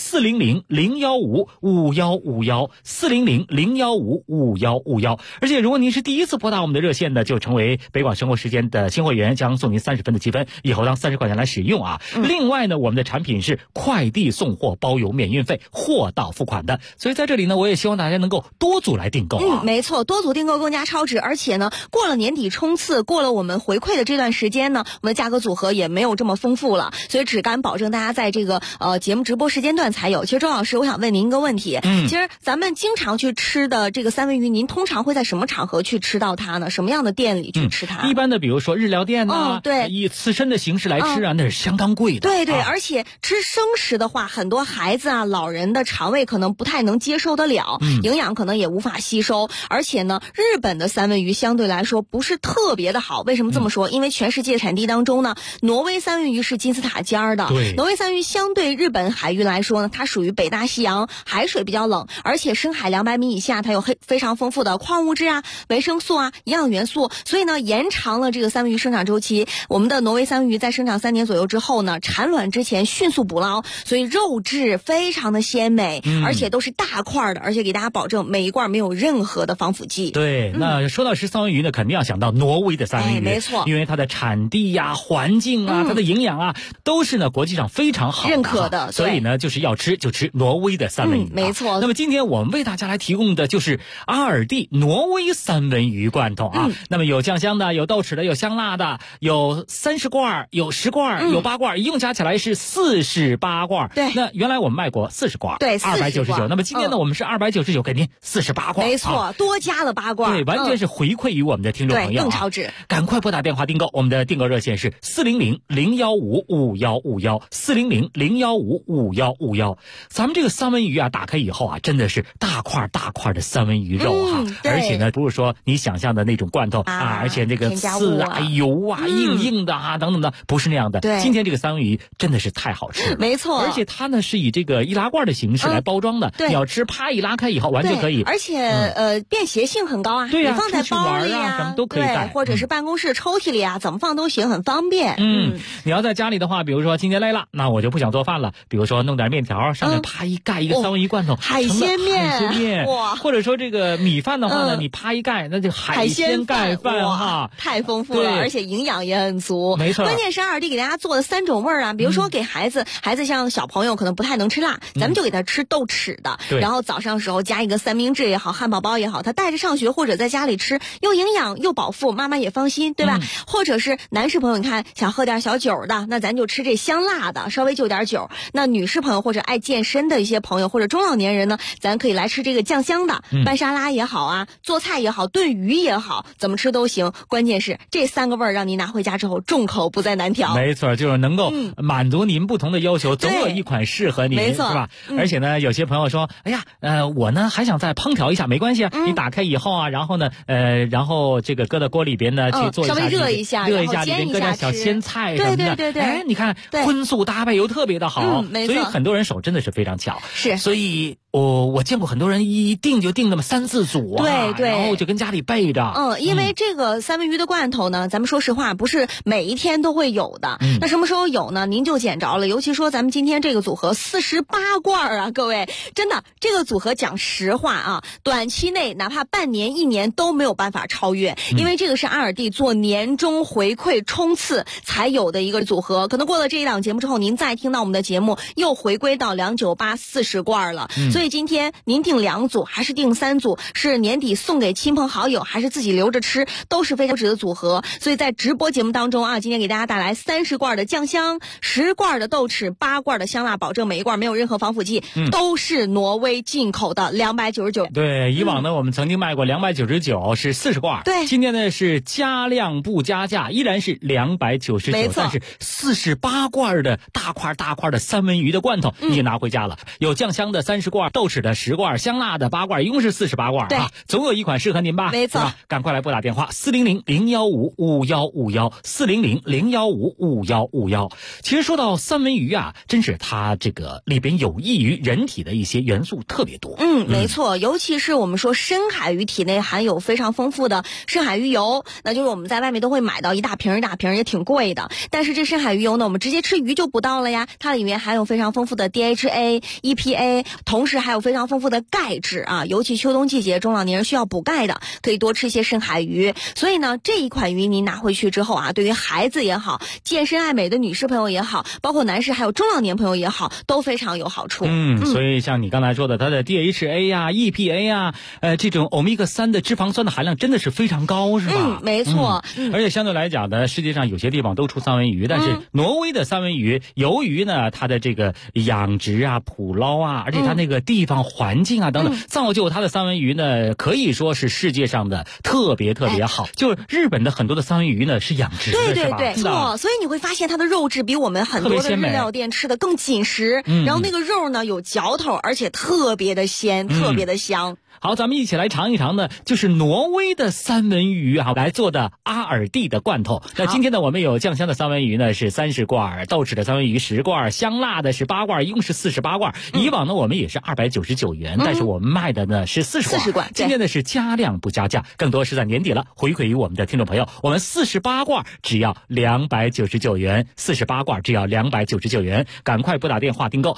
400-015-5151，400-015-5151。而且如果您是第一次拨打我们的热线呢，就成为北广生活时间的新会员，将送您30分的积分，以后当30块钱来使用啊。另外呢，我们的产品是快递送货包邮免运费，货到付款的，所以在这里呢，我也希望大家能够多组来订购啊。 没错，多组订购更加超值，而且呢，过了年底冲刺，过了我们回馈的这段时间呢，我们的价格组合也没有这么丰富了，所以只敢保证大家在这个节目直播时间段才有。其实周老师，我想问您一个问题，其实咱们经常去吃的这个三文鱼，您通常会在什么场合去吃到它呢？什么样的店里去吃它？ 一般的比如说日料店啊， 对， 以刺身的形式来吃啊，那是相当贵的。 对，而且吃生食的话，很多孩子啊、老人的肠胃可能不太能接受得了，营养可能也无法吸收。而且呢，日本的三文鱼相对来说不是特别的好。为什么这么说？因为全世界产地当中呢，挪威三文鱼是金字塔尖儿的。 对， 挪威三文鱼相对日本海域来说呢，它属于北大西洋，海水比较冷，而且深海200米以下，它有非常丰富的矿物质啊、维生素啊、营养元素，所以呢，延长了这个三文鱼生长周期。我们的挪威三文鱼在生长3年左右之后呢，产卵之前迅速捕捞，所以肉质非常的鲜美，而且都是大块的，而且给大家保证每一罐没有任何的防腐剂。 对，那说到是三文鱼呢，肯定要想到挪威的三文鱼， 没错， 因为它的产地呀、环境啊、它的营养啊，都是呢国际上非常好认可的， 所以呢，就是要吃就吃挪威的三文鱼。 没错。 那么今天我们为大家来提供的就是阿尔蒂挪威三文鱼罐头啊。那么有酱香的，有豆豉的，有香辣的，有30罐，有10罐，有8罐，一共加起来是48罐。 对， 那原来我们卖过40罐， 对 ，299。那么今天呢，我们是299给您48罐， 没错，多加了8罐， 对，完全是回馈于我们的听众朋友， 更超值。 赶快拨打电话订购，我们的订购热线是400-015-5151，400-015-5151。咱们这个三文鱼啊，打开以后啊，真的是大块大块的三文鱼肉哈，而且呢，不是说你想象的那种罐头啊，而且这个刺啊、油啊、硬的啊等等的，不是那样的。 对， 今天这个三文鱼真的是太好吃了， 没错。 而且它呢是以这个易拉罐的形式来包装的，你要吃啪一拉开以后完全可以， 而且便携性很高啊， 对呀， 你放在包里啊，什么都可以带， 或者是办公室抽屉里啊，怎么放都行，很方便。 你要在家里的话，比如说今天累了，那我就不想做饭了，比如说弄点面条，上面啪一盖一个三文鱼罐头， 海鲜面， 哇！或者说这个米饭的话呢，你啪一盖，那就海鲜盖饭哈， 太丰富了，而且营养也很足。 没错， 关键是阿尔蒂给大家做的3种味儿啊，比如说给孩子像小朋友可能不太能吃辣，咱们就给他吃豆豉的，然后早上时候加一个三明治也好，汉堡包也好，他带着上学或者在家里吃，又营养又饱腹，妈妈也放心，对吧？或者是男士朋友，你看想喝点小酒的，那咱就吃这香辣的，稍微就点酒。那女士朋友或者爱健身的一些朋友或者中老年人呢，咱可以来吃这个酱香的，拌沙拉也好啊，做菜也好，炖鱼也好，怎么吃都行。关键是这3个味儿让您拿回家之后众口不再难调。 没错，就是能够满足您不同的要求，总有一款适合您，是吧？而且呢，有些朋友说，哎呀，我呢还想再烹调一下，没关系啊，你打开以后啊，然后呢，然后这个搁到锅里边呢去做一下， 稍微热一下， 里边搁点小鲜菜什么的， 对， 哎，你看荤素搭配又特别的好， 没错， 所以很多人手真的是非常巧， 是， 所以我见过很多人一订就订那么3、4组啊， 对， 然后就跟家里备着。 因为这个三文鱼的罐头呢，咱们说实话不是每一天都会有的，那什么时候有呢？您就捡着了。尤其说咱们今天这个组合48罐啊，各位，真的这个组合讲实话啊，短期内哪怕半年、1年都没有办法超越，因为这个是阿尔蒂做年终回馈冲刺才有的一个组合。可能过了这一档节目之后，您再听听到我们的节目，又回归到298 40罐了。所以今天您订2组还是订3组，是年底送给亲朋好友还是自己留着吃，都是非常值的组合。所以在直播节目当中啊，今天给大家带来30罐的酱香，10罐的豆豉，8罐的香辣，保证每一罐没有任何防腐剂，都是挪威进口的，299。 对，以往呢我们曾经卖过299是40罐， 对， 今天呢是加量不加价，依然是299， 没错， 但是48罐的大块的三文鱼的罐头你也拿回家了，有酱香的30罐，豆豉的10罐，香辣的8罐，一共是48罐啊，总有一款适合您吧？ 没错， 赶快来拨打电话400-015-5151，400-015-5151。其实说到三文鱼啊，真是它这个里边有益于人体的一些元素特别多。 没错，尤其是我们说深海鱼体内含有非常丰富的深海鱼油，那就是我们在外面都会买到一大瓶也挺贵的。但是这深海鱼油呢，我们直接吃鱼就不到了呀，它里面含有非常丰富的 DHA、EPA， 同时还有非常丰富的钙质啊，尤其秋冬季节中老年人需要补钙的，可以多吃一些深海鱼。所以呢，这一款鱼您拿回去之后啊，对于孩子也好，健身爱美的女士朋友也好，包括男士还有中老年朋友也好，都非常有好处。 所以像你刚才说的，它的 DHA 呀、EPA 呀，这种欧米伽3的脂肪酸的含量真的是非常高，是吧？ 没错。 而且相对来讲呢，世界上有些地方都出三文鱼，但是挪威的三文鱼，由于呢它的这个养殖啊、捕捞啊，而且它那个地方环境啊等等，造就它的三文鱼呢，可以说是世界上的特别好。就是日本的很多的三文鱼呢是养殖的， 对，错。所以你会发现它的肉质比我们很多的日料店吃的更紧实，然后那个肉呢有嚼头，而且特别的鲜，特别的香。 好，咱们一起来尝一尝呢，就是挪威的三文鱼啊来做的阿尔蒂的罐头。那今天呢，我们有酱香的三文鱼呢是30罐，豆豉的三文鱼10罐，香辣的是8罐，一共是48罐。以往呢我们也是299元，但是我们卖的呢是40罐。今天呢是加量不加价，更多是在年底了，回馈于我们的听众朋友。我们48罐只要299元，48罐只要299元，赶快拨打电话订购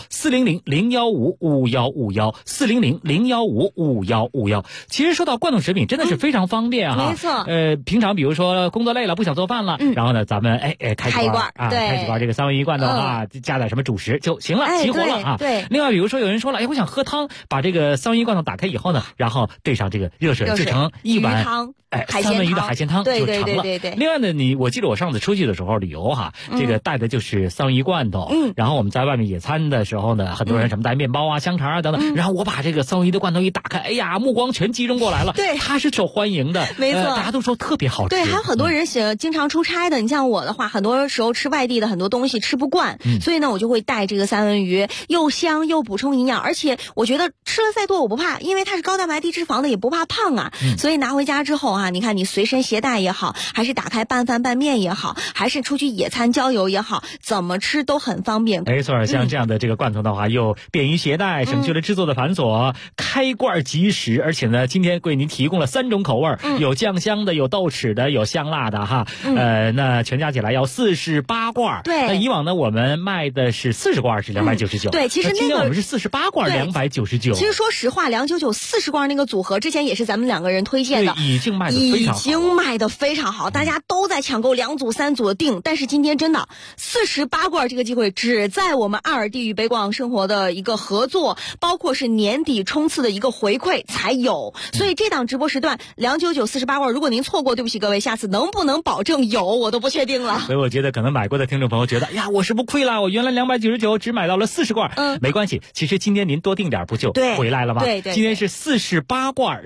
400-015-5151，400-015-5151。其实说到罐头食品真的是非常方便哈， 没错。 平常比如说工作累了不想做饭了，然后呢咱们开几罐啊，开几罐这个三文鱼罐头啊，加点什么主食就行了，齐活了啊。 对。 另外比如说有人说了，我想喝汤，把这个三文鱼罐头打开以后呢，然后兑上这个热水就成一碗汤。 三文鱼的海鲜汤就成了。 对。 另外呢，我记得我上次出去的时候旅游哈，这个带的就是三文鱼罐头。然后我们在外面野餐的时候呢，很多人什么带面包啊、香肠啊等等。然后我把这个三文鱼的罐头一打开，哎呀，目光全集中过来了。 对， 它是受欢迎的， 没错， 大家都说特别好吃。 对，还有很多人经常出差的。你像我的话，很多时候吃外地的很多东西吃不惯，所以呢，我就会带这个三文鱼，又香又补充营养，而且我觉得吃了再多我不怕，因为它是高蛋白低脂肪的，也不怕胖啊。所以拿回家之后啊，你看你随身携带也好，还是打开拌饭拌面也好，还是出去野餐郊游也好，怎么吃都很方便。 没错，像这样的这个罐头的话，又便于携带，省去了制作的繁琐，开罐即食，而且呢，今天为您提供了3种口味，有酱香的，有豆豉的，有香辣的哈。那全加起来要48罐。 对。 那以往呢，我们卖的是40罐是299。 对，其实今天我们是48罐299。 其实说实话，299 40罐那个组合之前也是咱们2个人推荐的， 已经卖得非常好，大家都在抢购2组3组的订。但是今天真的48罐这个机会只在我们阿尔蒂与北广生活的一个合作，包括是年底冲刺的一个回馈才有。所以这档直播时段299 48罐，如果您错过，对不起各位，下次能不能保证有我都不确定了。所以我觉得可能买过的听众朋友觉得，呀，我是不是亏了？我原来299只买到了40罐。没关系，其实今天您多订点不就回来了吗？对，今天是48罐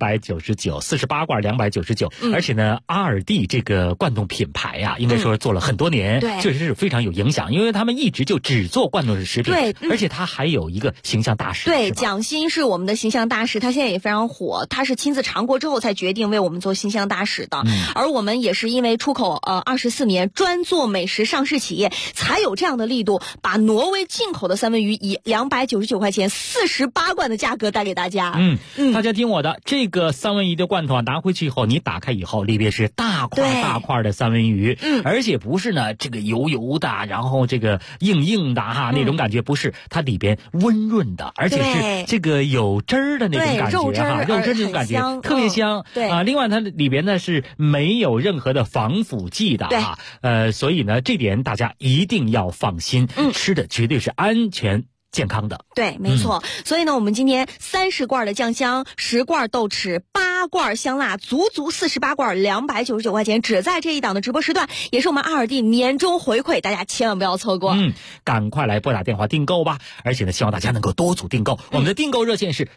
299，48罐299。而且呢，阿尔蒂这个罐头品牌呀，应该说做了很多年，确实是非常有影响，因为他们一直就只做罐头食品。对，而且他还有一个形象大使。对，蒋欣是我们的形象大使，他现在也非常火，他是亲自尝过之后才决定为我们做形象大使的。而我们也是因为出口24年，专做美食上市企业，才有这样的力度，把挪威进口的三文鱼以299块钱48罐的价格带给大家。大家听我的，这个三文鱼的罐头拿回去去以后，你打开以后，里边是大块大块的三文鱼，而且不是呢这个油油的，然后这个硬硬的哈，那种感觉不是，它里边温润的，而且是这个有汁儿的那种感觉哈，肉汁那种感觉特别香。 对啊，另外它里边呢是没有任何的防腐剂的啊，所以呢这点大家一定要放心，吃的绝对是安全健康的。 对，没错。所以呢，我们今天30罐的酱香，10罐豆豉，8罐香辣，足48罐，299块钱，只在这一档的直播时段，也是我们阿尔蒂年终回馈，大家千万不要错过。 赶快来拨打电话订购吧！而且呢，希望大家能够多组订购。我们的订购热线是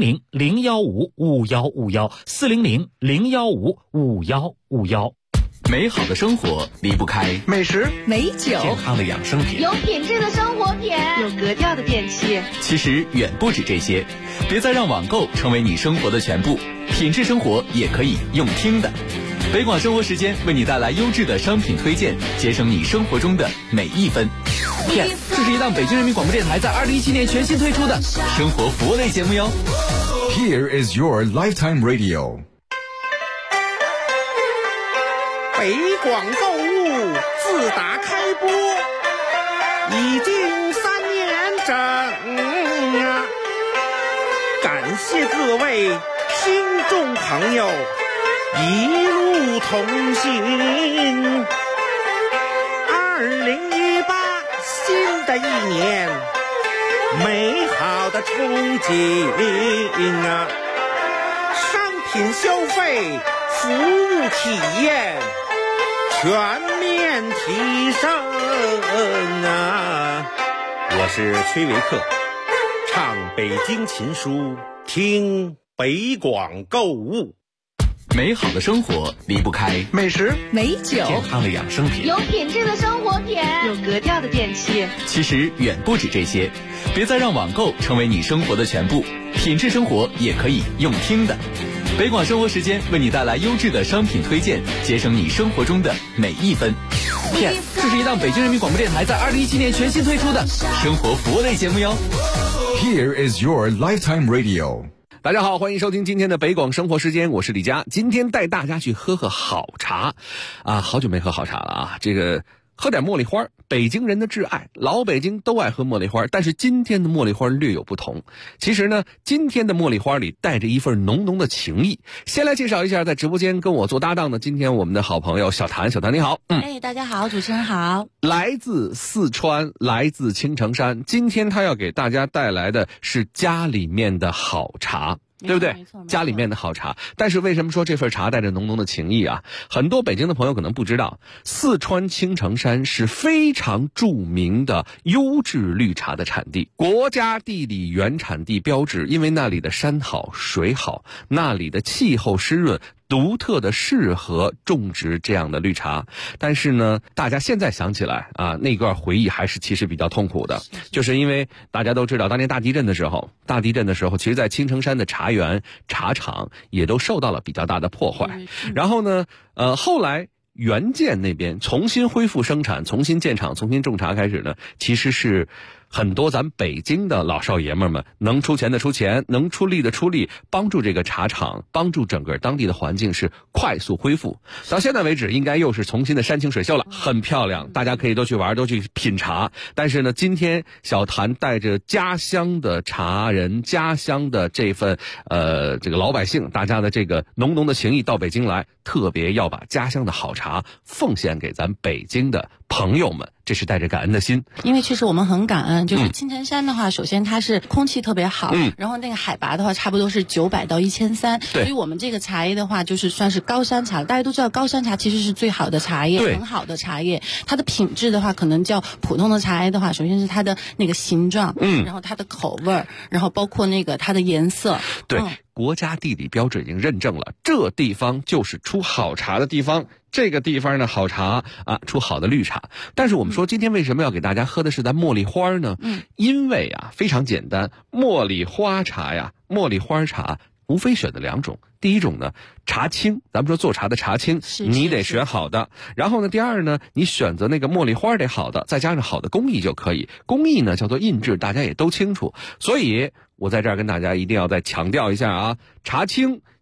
400-015-5151，400-015-5151。 美好的生活离不开美食、 美酒、 健康的养生品， 有品质的生活品， 有格调的电器。 其实远不止这些，别再让网购成为你生活的全部，品质生活也可以用听的。北广生活时间为你带来优质的商品推荐，节省你生活中的每一分。这是一档北京人民广播电台在2017年全新推出的生活服务类节目哟。 Here is your lifetime radio. 北广购物自打开播已经3年整啊！感谢各位听众朋友一路同行。2018新的一年，美好的憧憬啊！商品消费，服务体验全面提升啊！我是崔维克，唱北京琴书，听北广购物。 美好的生活离不开美食、 美酒、 健康的养生品， 有品质的生活品， 有格调的电器。 其实远不止这些，别再让网购成为你生活的全部，品质生活也可以用听的。北广生活时间为你带来优质的商品推荐，节省你生活中的每一分。这是一档北京人民广播电台在2017年全新推出的生活服务类节目哟。 Here is your lifetime radio. 大家好，欢迎收听今天的北广生活时间，我是李佳。今天带大家去喝好茶啊，好久没喝好茶了啊，这个喝点茉莉花，北京人的挚爱，老北京都爱喝茉莉花，但是今天的茉莉花略有不同。其实呢，今天的茉莉花里带着一份浓浓的情谊。先来介绍一下在直播间跟我做搭档的今天我们的好朋友小谭。小谭你好。 大家好，主持人好。 来自四川，来自青城山，今天他要给大家带来的是家里面的好茶，对不对？家里面的好茶。但是为什么说这份茶带着浓浓的情谊啊？很多北京的朋友可能不知道，四川青城山是非常著名的优质绿茶的产地，国家地理原产地标志，因为那里的山好水好，那里的气候湿润，独特的适合种植这样的绿茶。但是呢，大家现在想起来啊，那段回忆还是其实比较痛苦的，就是因为大家都知道当年大地震的时候，其实在青城山的茶园茶厂也都受到了比较大的破坏。然后呢后来原建那边重新恢复生产，重新建厂，重新种茶开始呢，其实是很多咱北京的老少爷们们能出钱的出钱，能出力的出力，帮助这个茶厂，帮助整个当地的环境是快速恢复。到现在为止应该又是重新的山清水秀了，很漂亮，大家可以都去玩，都去品茶。但是呢，今天小谭带着家乡的茶人，家乡的这份这个老百姓，大家的这个浓浓的情谊到北京来，特别要把家乡的好茶奉献给咱北京的朋友们，这是带着感恩的心。 因为其实我们很感恩，就是青城山的话，首先它是空气特别好，然后那个海拔的话差不多是900到1300，所以我们这个茶叶的话就是算是高山茶。大家都知道高山茶其实是最好的茶叶，很好的茶叶，它的品质的话可能较普通的茶叶的话，首先是它的那个形状，然后它的口味，然后包括那个它的颜色。 对，国家地理标志已经认证了，这地方就是出好茶的地方。这个地方呢，好茶啊，出好的绿茶。但是我们说今天为什么要给大家喝的是咱茉莉花呢？因为啊，非常简单，茉莉花茶呀，茉莉花茶无非选的2种。第一种呢，茶青，咱们说做茶的茶青，你得选好的。然后呢，第二呢，你选择那个茉莉花得好的，再加上好的工艺就可以。工艺呢叫做印制，大家也都清楚。所以我在这儿跟大家一定要再强调一下啊，茶青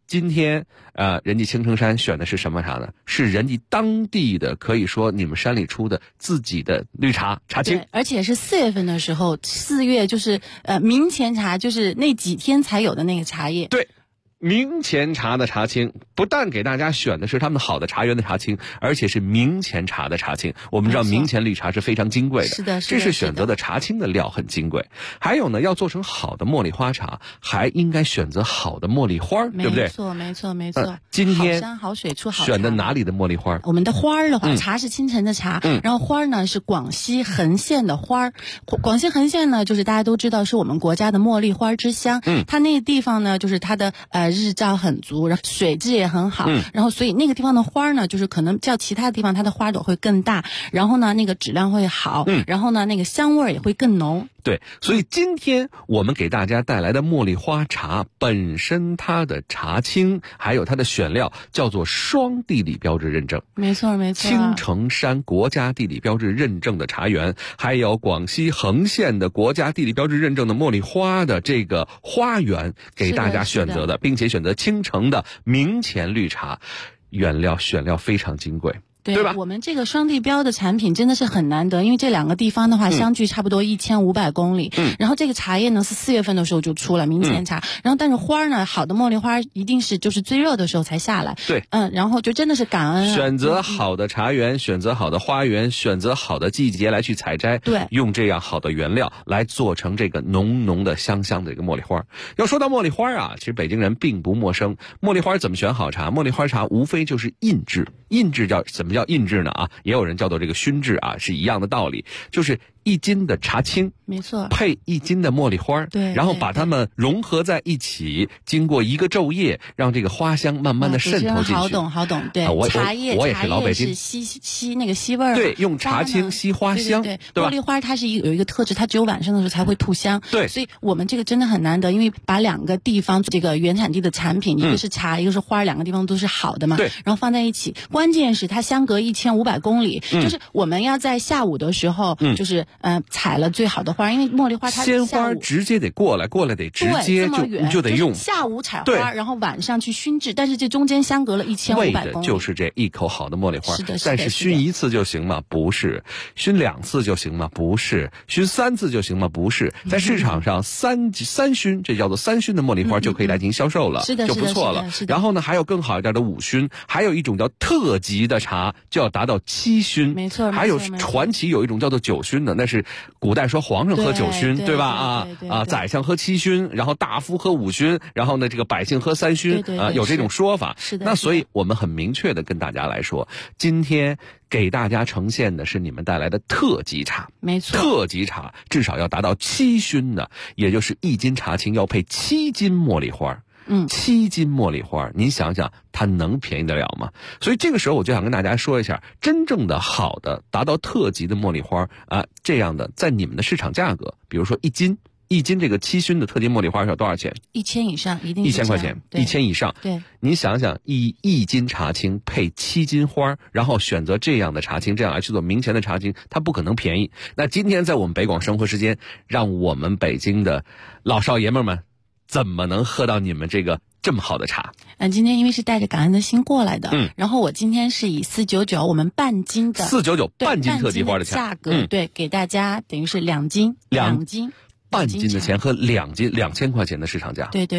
今天仁济青城山选的是什么茶呢？是仁济当地的，可以说你们山里出的自己的绿茶青， 而且是4月份的时候，4月就是明前茶，就是那几天才有的那个茶叶。 对。明前茶的茶青，不但给大家选的是他们好的茶园的茶青，而且是明前茶的茶青。我们知道明前绿茶是非常金贵的， 是的， 这是选择的茶青的料很金贵。还有呢，要做成好的茉莉花茶，还应该选择好的茉莉花，对不对？ 没错。 今天好山好水出好茶， 选的哪里的茉莉花？ 我们的花儿的话，茶是青城的茶，然后花儿呢是广西横县的花儿。广西横县呢，就是大家都知道是我们国家的茉莉花之乡。它那个地方呢，就是它的日照很足，然后水质也很好，然后所以那个地方的花呢，就是可能较其他地方它的花朵会更大，然后呢那个质量会好，然后呢那个香味也会更浓。 对，所以今天我们给大家带来的茉莉花茶本身它的茶青还有它的选料叫做双地理标志认证。 没错。 青城山国家地理标志认证的茶园，还有广西横县的国家地理标志认证的茉莉花的这个花园给大家选择的，并且选择青城的明前绿茶，选料非常金贵。对吧？ 我们这个双地标的产品真的是很难得，因为这两个地方的话相距差不多1500公里。然后这个茶叶呢是4月份的时候就出了明前茶，然后但是花呢，好的茉莉花一定是就是最热的时候才下来。 对， 然后就真的是感恩选择好的茶园，选择好的花园，选择好的季节来去采摘， 对， 用这样好的原料来做成这个浓浓的香香的这个茉莉花。要说到茉莉花啊，其实北京人并不陌生。茉莉花怎么选好茶？茉莉花茶无非就是印制，怎么叫印制呢？也有人叫做这个熏制是一样的道理，就是1斤的茶青， 没错， 配1斤的茉莉花， 对， 然后把它们融合在一起，经过一个昼夜，让这个花香慢慢的渗透进去。 好懂，对， 茶叶我也是老北京， 是吸那个吸味儿， 对，用茶青吸花香， 对吧？ 茉莉花它是有一个特质，它只有晚上的时候才会吐香， 对， 所以我们这个真的很难得，因为把2个地方这个原产地的产品，一个是茶，一个是花，2个地方都是好的嘛， 对， 然后放在一起，关键是它相隔1500公里，就是我们要在下午的时候，就是采了最好的花，因为茉莉花它鲜花直接得过来得直接就得用， 下午采花，然后晚上去熏制，但是这中间相隔了1500公里， 为的就是这一口好的茉莉花。 是的， 但是熏1次就行吗？不是。熏2次就行吗？不是。熏3次就行吗？不是。在市场上三熏，这叫做3熏的茉莉花就可以来进行销售了，就不错了。然后呢，还有更好一点的5熏，还有一种叫特级的茶就要达到7熏， 没错。 还有传奇有一种叫做9熏的，那是古代说皇上喝9熏，对吧？宰相喝7熏，然后大夫喝5熏，然后呢这个百姓喝3熏，有这种说法。 是的。 那所以我们很明确的跟大家来说，今天给大家呈现的是你们带来的特级茶， 没错。 特级茶至少要达到7熏的，也就是1斤茶青要配7斤茉莉花。7斤茉莉花，您想想它能便宜得了吗？所以这个时候我就想跟大家说一下，真正的好的达到特级的茉莉花这样的在你们的市场价格，比如说1斤这个7熏的特级茉莉花要多少钱 ？1000以上，一定 1000块钱，1000以上。 对， 您想想，一斤茶青配7斤花，然后选择这样的茶青，这样来去做明前的茶青，它不可能便宜。那今天在我们北广生活时间，让我们北京的老少爷们们怎么能喝到你们这个这么好的茶？ 今天因为是带着感恩的心过来的，然后我今天是以499我们半斤的 499半斤特级花的价格，对，给大家等于是2斤， 半斤的钱和2斤2000块钱的市场价。 对，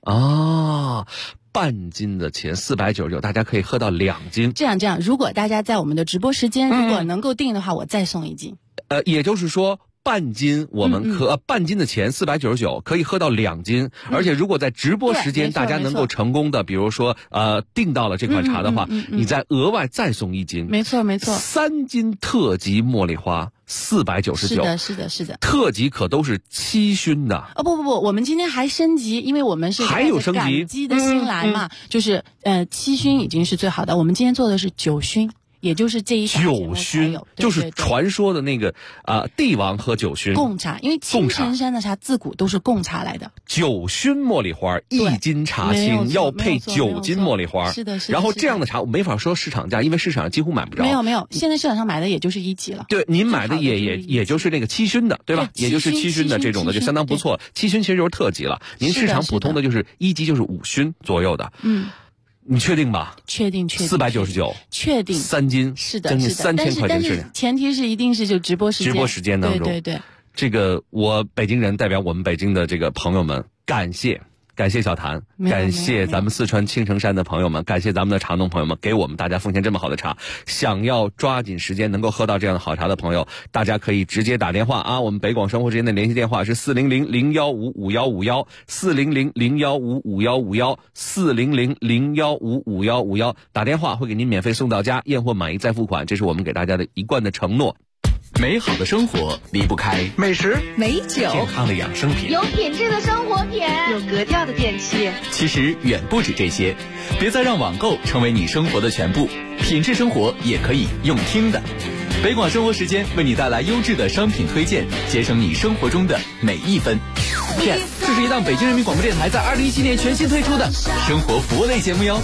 半斤的钱499，大家可以喝到2斤。 这样，如果大家在我们的直播时间如果能够订的话，我再送1斤。 也就是说。半斤我们半斤的钱499可以喝到2斤，而且如果在直播时间大家能够成功的，比如说订到了这款茶的话，你再额外再送1斤。 没错 ，3斤特级茉莉花499。 是的。 特级可都是7熏的。 不，我们今天还升级，因为我们是还有升级， 感激的心来嘛，就是7熏已经是最好的，我们今天做的是9熏。 也就是这一酒熏，就是传说的那个帝王喝酒熏贡茶，因为青城山的茶自古都是贡茶来的。 酒熏茉莉花，1斤茶青要配9斤茉莉花， 是的，是的。 然后这样的茶我没法说市场价，因为市场上几乎买不着。 没有，现在市场上买的也就是1级了。 对，您买的也就是那个七熏的，对吧？也就是七熏的这种的就相当不错。七熏其实就是特级了，您市场普通的就是1级就是5熏左右的。你确定吧？ 确定。 499， 确定。 3斤， 是的， 将近3000块钱是的。前提是一定是就直播时间当中。 对。 这个我北京人代表我们北京的这个朋友们，感谢小谭，感谢咱们四川青城山的朋友们，感谢咱们的茶农朋友们，给我们大家奉献这么好的茶。想要抓紧时间能够喝到这样的好茶的朋友，大家可以直接打电话啊！我们北广生活之间的联系电话是400-015-5151，400-015-5151，400-015-5151，打电话会给您免费送到家，验货满意再付款，这是我们给大家的一贯的承诺。 美好的生活离不开美食、 美酒、 健康的养生品、 有品质的生活品、 有格调的电器。 其实远不止这些，别再让网购成为你生活的全部，品质生活也可以用听的。北广生活时间为你带来优质的商品推荐，节省你生活中的每一分。Yes， 这是一档北京人民广播电台在2017年全新推出的生活服务类节目哟。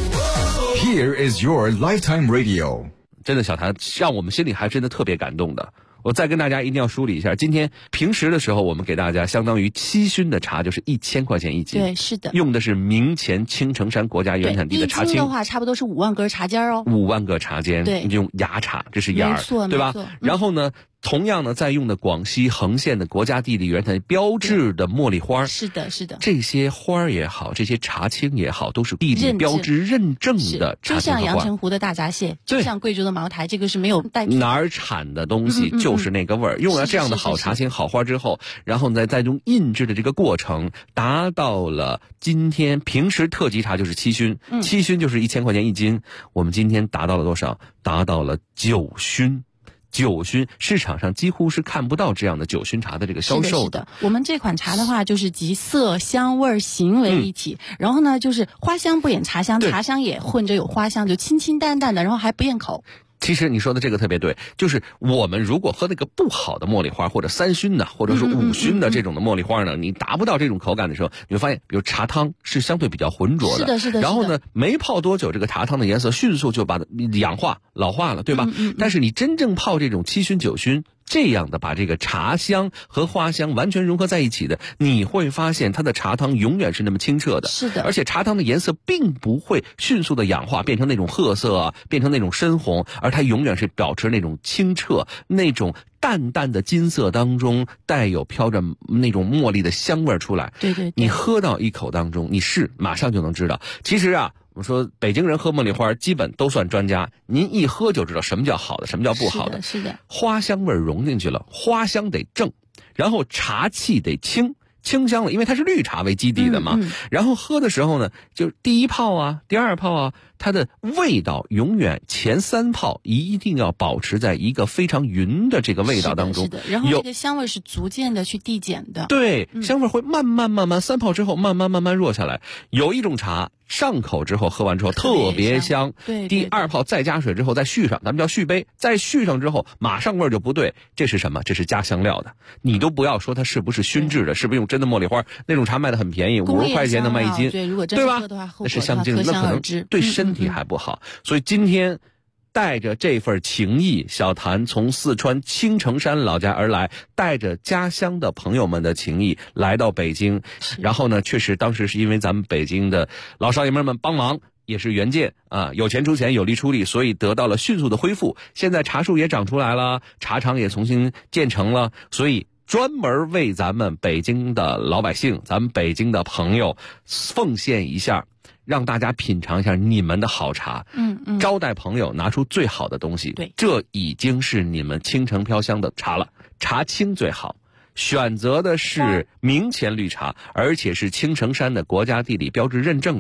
Here is your lifetime radio。 真的，小谭让我们心里还真的特别感动的。我再跟大家一定要梳理一下，今天平时的时候我们给大家相当于7熏的茶就是1000块钱1斤。 对，是的。 用的是明前青城山国家原产地的茶青。 1斤的话差不多是5万根茶尖哦。 5万个茶尖。 对。 用芽茶，这是芽儿，对吧？然后呢，同样呢，在用的广西横县的国家地理原产地标志的茉莉花。 是的。 这些花儿也好，这些茶青也好，都是地理标志认证的茶青。 就像阳澄湖的大闸蟹，就像贵州的茅台，这个是没有代替。 哪儿产的东西就是那个味儿。用了这样的好茶青、好花之后，然后呢，再用印制的这个过程，达到了今天平时特级茶就是7熏，7熏就是1000块钱1斤。我们今天达到了多少？达到了9熏。9熏市场上几乎是看不到这样的9熏茶的这个销售的。我们这款茶的话，就是集色香味形为一体，然后呢，就是花香不掩茶香，茶香也混着有花香，就清清淡淡的，然后还不厌口。 其实你说的这个特别对，就是我们如果喝那个不好的茉莉花，或者3熏的，或者是5熏的这种的茉莉花呢，你达不到这种口感的时候，你会发现，比如茶汤是相对比较浑浊的， 是的。 然后呢，没泡多久，这个茶汤的颜色迅速就把它氧化、老化了，对吧？但是你真正泡这种7熏、9熏。这样的把这个茶香和花香完全融合在一起的，你会发现它的茶汤永远是那么清澈的。 是的， 而且茶汤的颜色并不会迅速的氧化变成那种褐色啊，变成那种深红，而它永远是保持那种清澈，那种淡淡的金色当中带有飘着那种茉莉的香味出来。 对， 你喝到一口当中，你马上就能知道。其实啊，我说北京人喝茉莉花基本都算专家，您一喝就知道什么叫好的，什么叫不好的。 是的， 花香味融进去了，花香得正，然后茶气得清香了，因为它是绿茶为基底的嘛。然后喝的时候呢，就第一泡啊，第二泡啊，它的味道永远前3泡一定要保持在一个非常匀的这个味道当中。 是的，然后这个香味是逐渐的去递减的。 对，香味会慢慢3泡之后慢慢弱下来。有一种茶上口之后喝完之后特别香， 对， 第2泡再加水之后再续上，咱们叫续杯，再续上之后马上味儿就不对，这是什么？这是加香料的。你都不要说它是不是熏制的，是不是用真的茉莉花？那种茶卖的很便宜，50块钱能卖1斤， 对，如果真对吧？ 喝的话， 那是香精，那可能对身体还不好。所以今天带着这份情谊，小谭从四川青城山老家而来，带着家乡的朋友们的情谊来到北京。然后呢，确实当时是因为咱们北京的老少爷们帮忙，也是援建啊，有钱出钱，有力出力，所以得到了迅速的恢复。现在茶树也长出来了，茶厂也重新建成了，所以专门为咱们北京的老百姓，咱们北京的朋友奉献一下，让大家品尝一下你们的好茶。招待朋友拿出最好的东西。 对， 这已经是你们倾城飘香的茶了。茶青最好，选择的是明前绿茶，而且是青城山的国家地理标志认证的。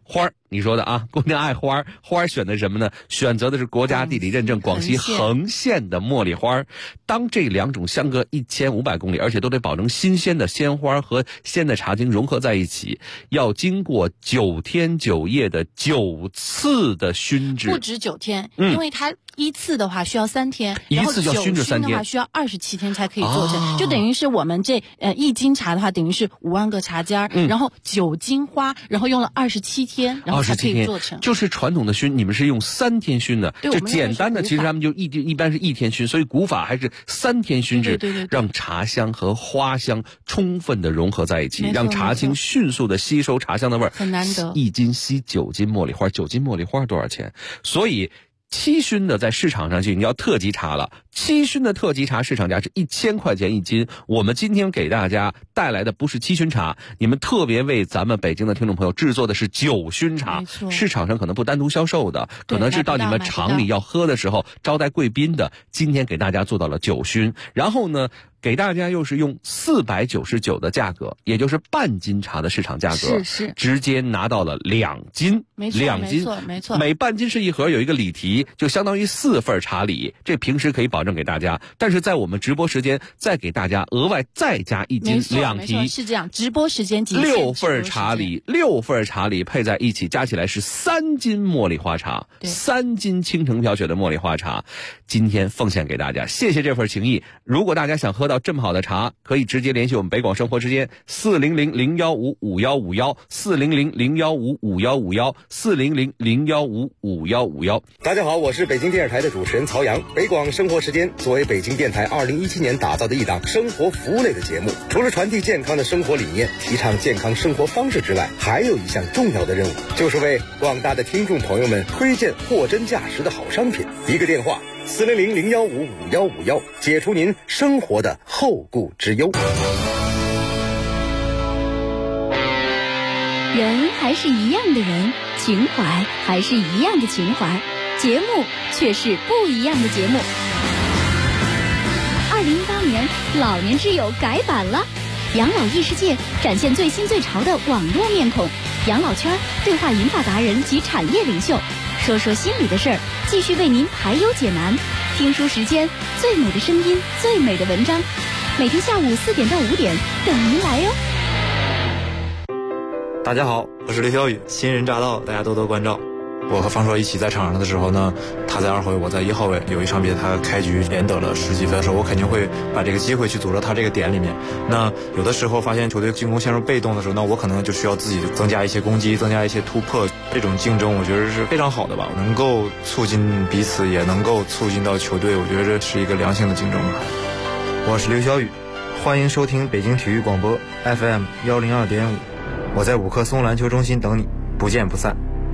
花儿，你说的啊，姑娘爱花儿，花儿选的什么呢？选择的是国家地理认证广西横县的茉莉花。当这两种相隔1500公里，而且都得保证新鲜的鲜花和鲜的茶精融合在一起，要经过9天9夜的9次的熏制， 不止9天，因为它一次的话需要3天， 一次要熏制3天， 的话需要27天才可以做成，就等于是我们这1斤茶的话，等于是5万个茶尖然后9斤花，然后用了27天，然后才可以做成。 就是传统的熏，你们是用3天熏的，就简单的，其实他们就一般是1天熏，所以古法还是3天熏制， 对， 让茶香和花香充分的融合在一起，让茶精迅速的吸收茶香的味儿， 很难得。 1斤吸9斤茉莉花，9斤茉莉花多少钱？所以七熏的在市场上去，你要特级茶了。七熏的特级茶市场价是1000块钱1斤。我们今天给大家带来的不是七熏茶，你们特别为咱们北京的听众朋友制作的是9熏茶。市场上可能不单独销售的，可能是到你们厂里要喝的时候招待贵宾的。今天给大家做到了9熏，然后呢，给大家又是用499的价格，也就是半斤茶的市场价格， 是直接拿到了2斤， 没错 2斤， 没错， 每半斤是一盒，有一个礼题，就相当于4份茶礼。这平时可以保证给大家，但是在我们直播时间再给大家额外再加1斤2提， 是这样，直播时间 6份茶礼，6份茶礼配在一起，加起来是3斤茉莉花茶，3斤倾城飘雪的茉莉花茶，今天奉献给大家，谢谢这份情谊。如果大家想喝到这么好的茶，可以直接联系我们北广生活之间，400-015-5151，400-015-5151，400-015-5151。 大家好，我是北京电视台的主持人曹阳。北广生活时间作为北京电台2017年打造的一档生活服务类的节目，除了传递健康的生活理念，提倡健康生活方式之外，还有一项重要的任务，就是为广大的听众朋友们推荐货真价实的好商品。一个电话400-015-5151，解除您生活的后顾之忧。 人还是一样的人，情怀还是一样的情怀，节目却是不一样的节目。2018年老年之友改版了，养老异世界展现最新最潮的网络面孔，养老圈对话银发达人及产业领袖，说说心里的事儿，继续为您排忧解难。听书时间，最美的声音，最美的文章，每天下午4点到5点等您来哟。 大家好，我是刘小雨，新人驾到，大家多多关照。我和方硕一起在场上的时候呢，他在2号位，我在1号位。有一场比赛他开局连得了10几分的时候，我肯定会把这个机会去组织他这个点里面。那有的时候发现球队进攻陷入被动的时候，那我可能就需要自己增加一些攻击，增加一些突破。这种竞争我觉得是非常好的吧，能够促进彼此，也能够促进到球队，我觉得这是一个良性的竞争吧。 我是刘小雨，欢迎收听北京体育广播 FM 102.5，我在五棵松篮球中心等你，不见不散。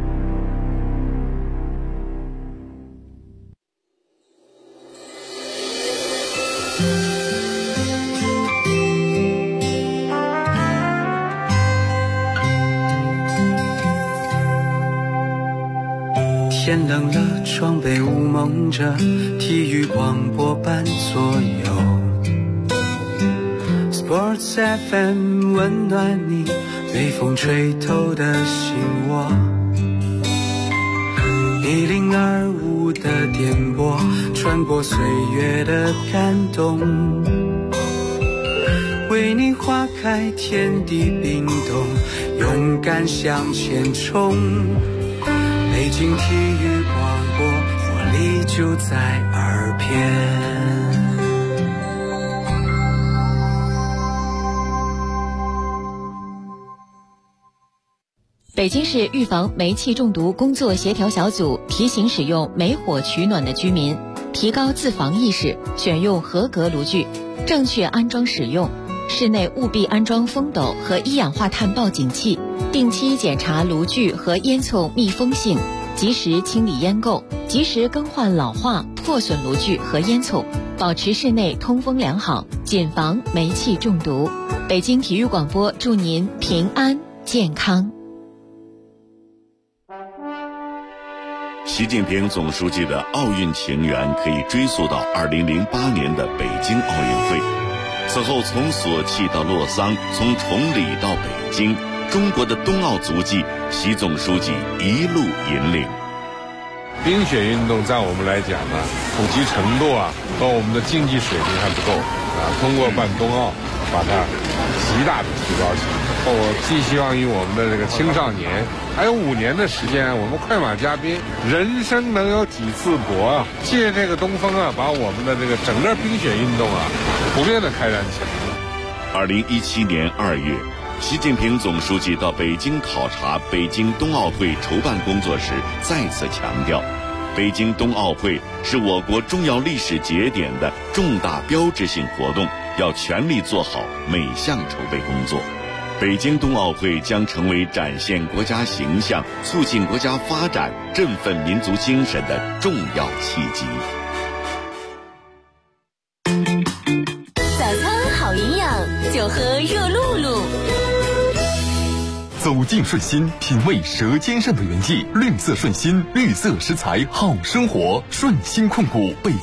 天冷了，窗被雾蒙着，体育广播伴左右。Sports FM 温暖你，被风吹透的心窝。1025的电波，穿过岁月的感动，为你花开，天地冰冻，勇敢向前冲。北京体育广播，活力就在耳边。 北京市预防煤气中毒工作协调小组提醒使用煤火取暖的居民提高自防意识，选用合格炉具，正确安装使用。室内务必安装风斗和一氧化碳报警器，定期检查炉具和烟囱密封性，及时清理烟垢，及时更换老化破损炉具和烟囱，保持室内通风良好，谨防煤气中毒。北京体育广播祝您平安健康。 习近平总书记的奥运情缘可以追溯到2008年的北京奥运会，此后从索契到洛桑，从崇礼到北京， 中国的冬奥足迹，习总书记一路引领。 冰雪运动在我们来讲呢，普及程度和我们的经济水平还不够通过办冬奥，把它极大的提高起来。我寄希望于我们的这个青少年，还有5年的时间，我们快马加鞭，人生能有几次搏借这个东风把我们的这个整个冰雪运动普遍的开展起来。 2017年2月，习近平总书记到北京考察北京冬奥会筹办工作时，再次强调，北京冬奥会是我国重要历史节点的重大标志性活动，要全力做好每项筹备工作。北京冬奥会将成为展现国家形象、促进国家发展、振奋民族精神的重要契机。 早餐好营养，就喝热露露。 走进顺心，品味舌尖上的原剂，绿色顺心，绿色食材好生活，顺心控股北京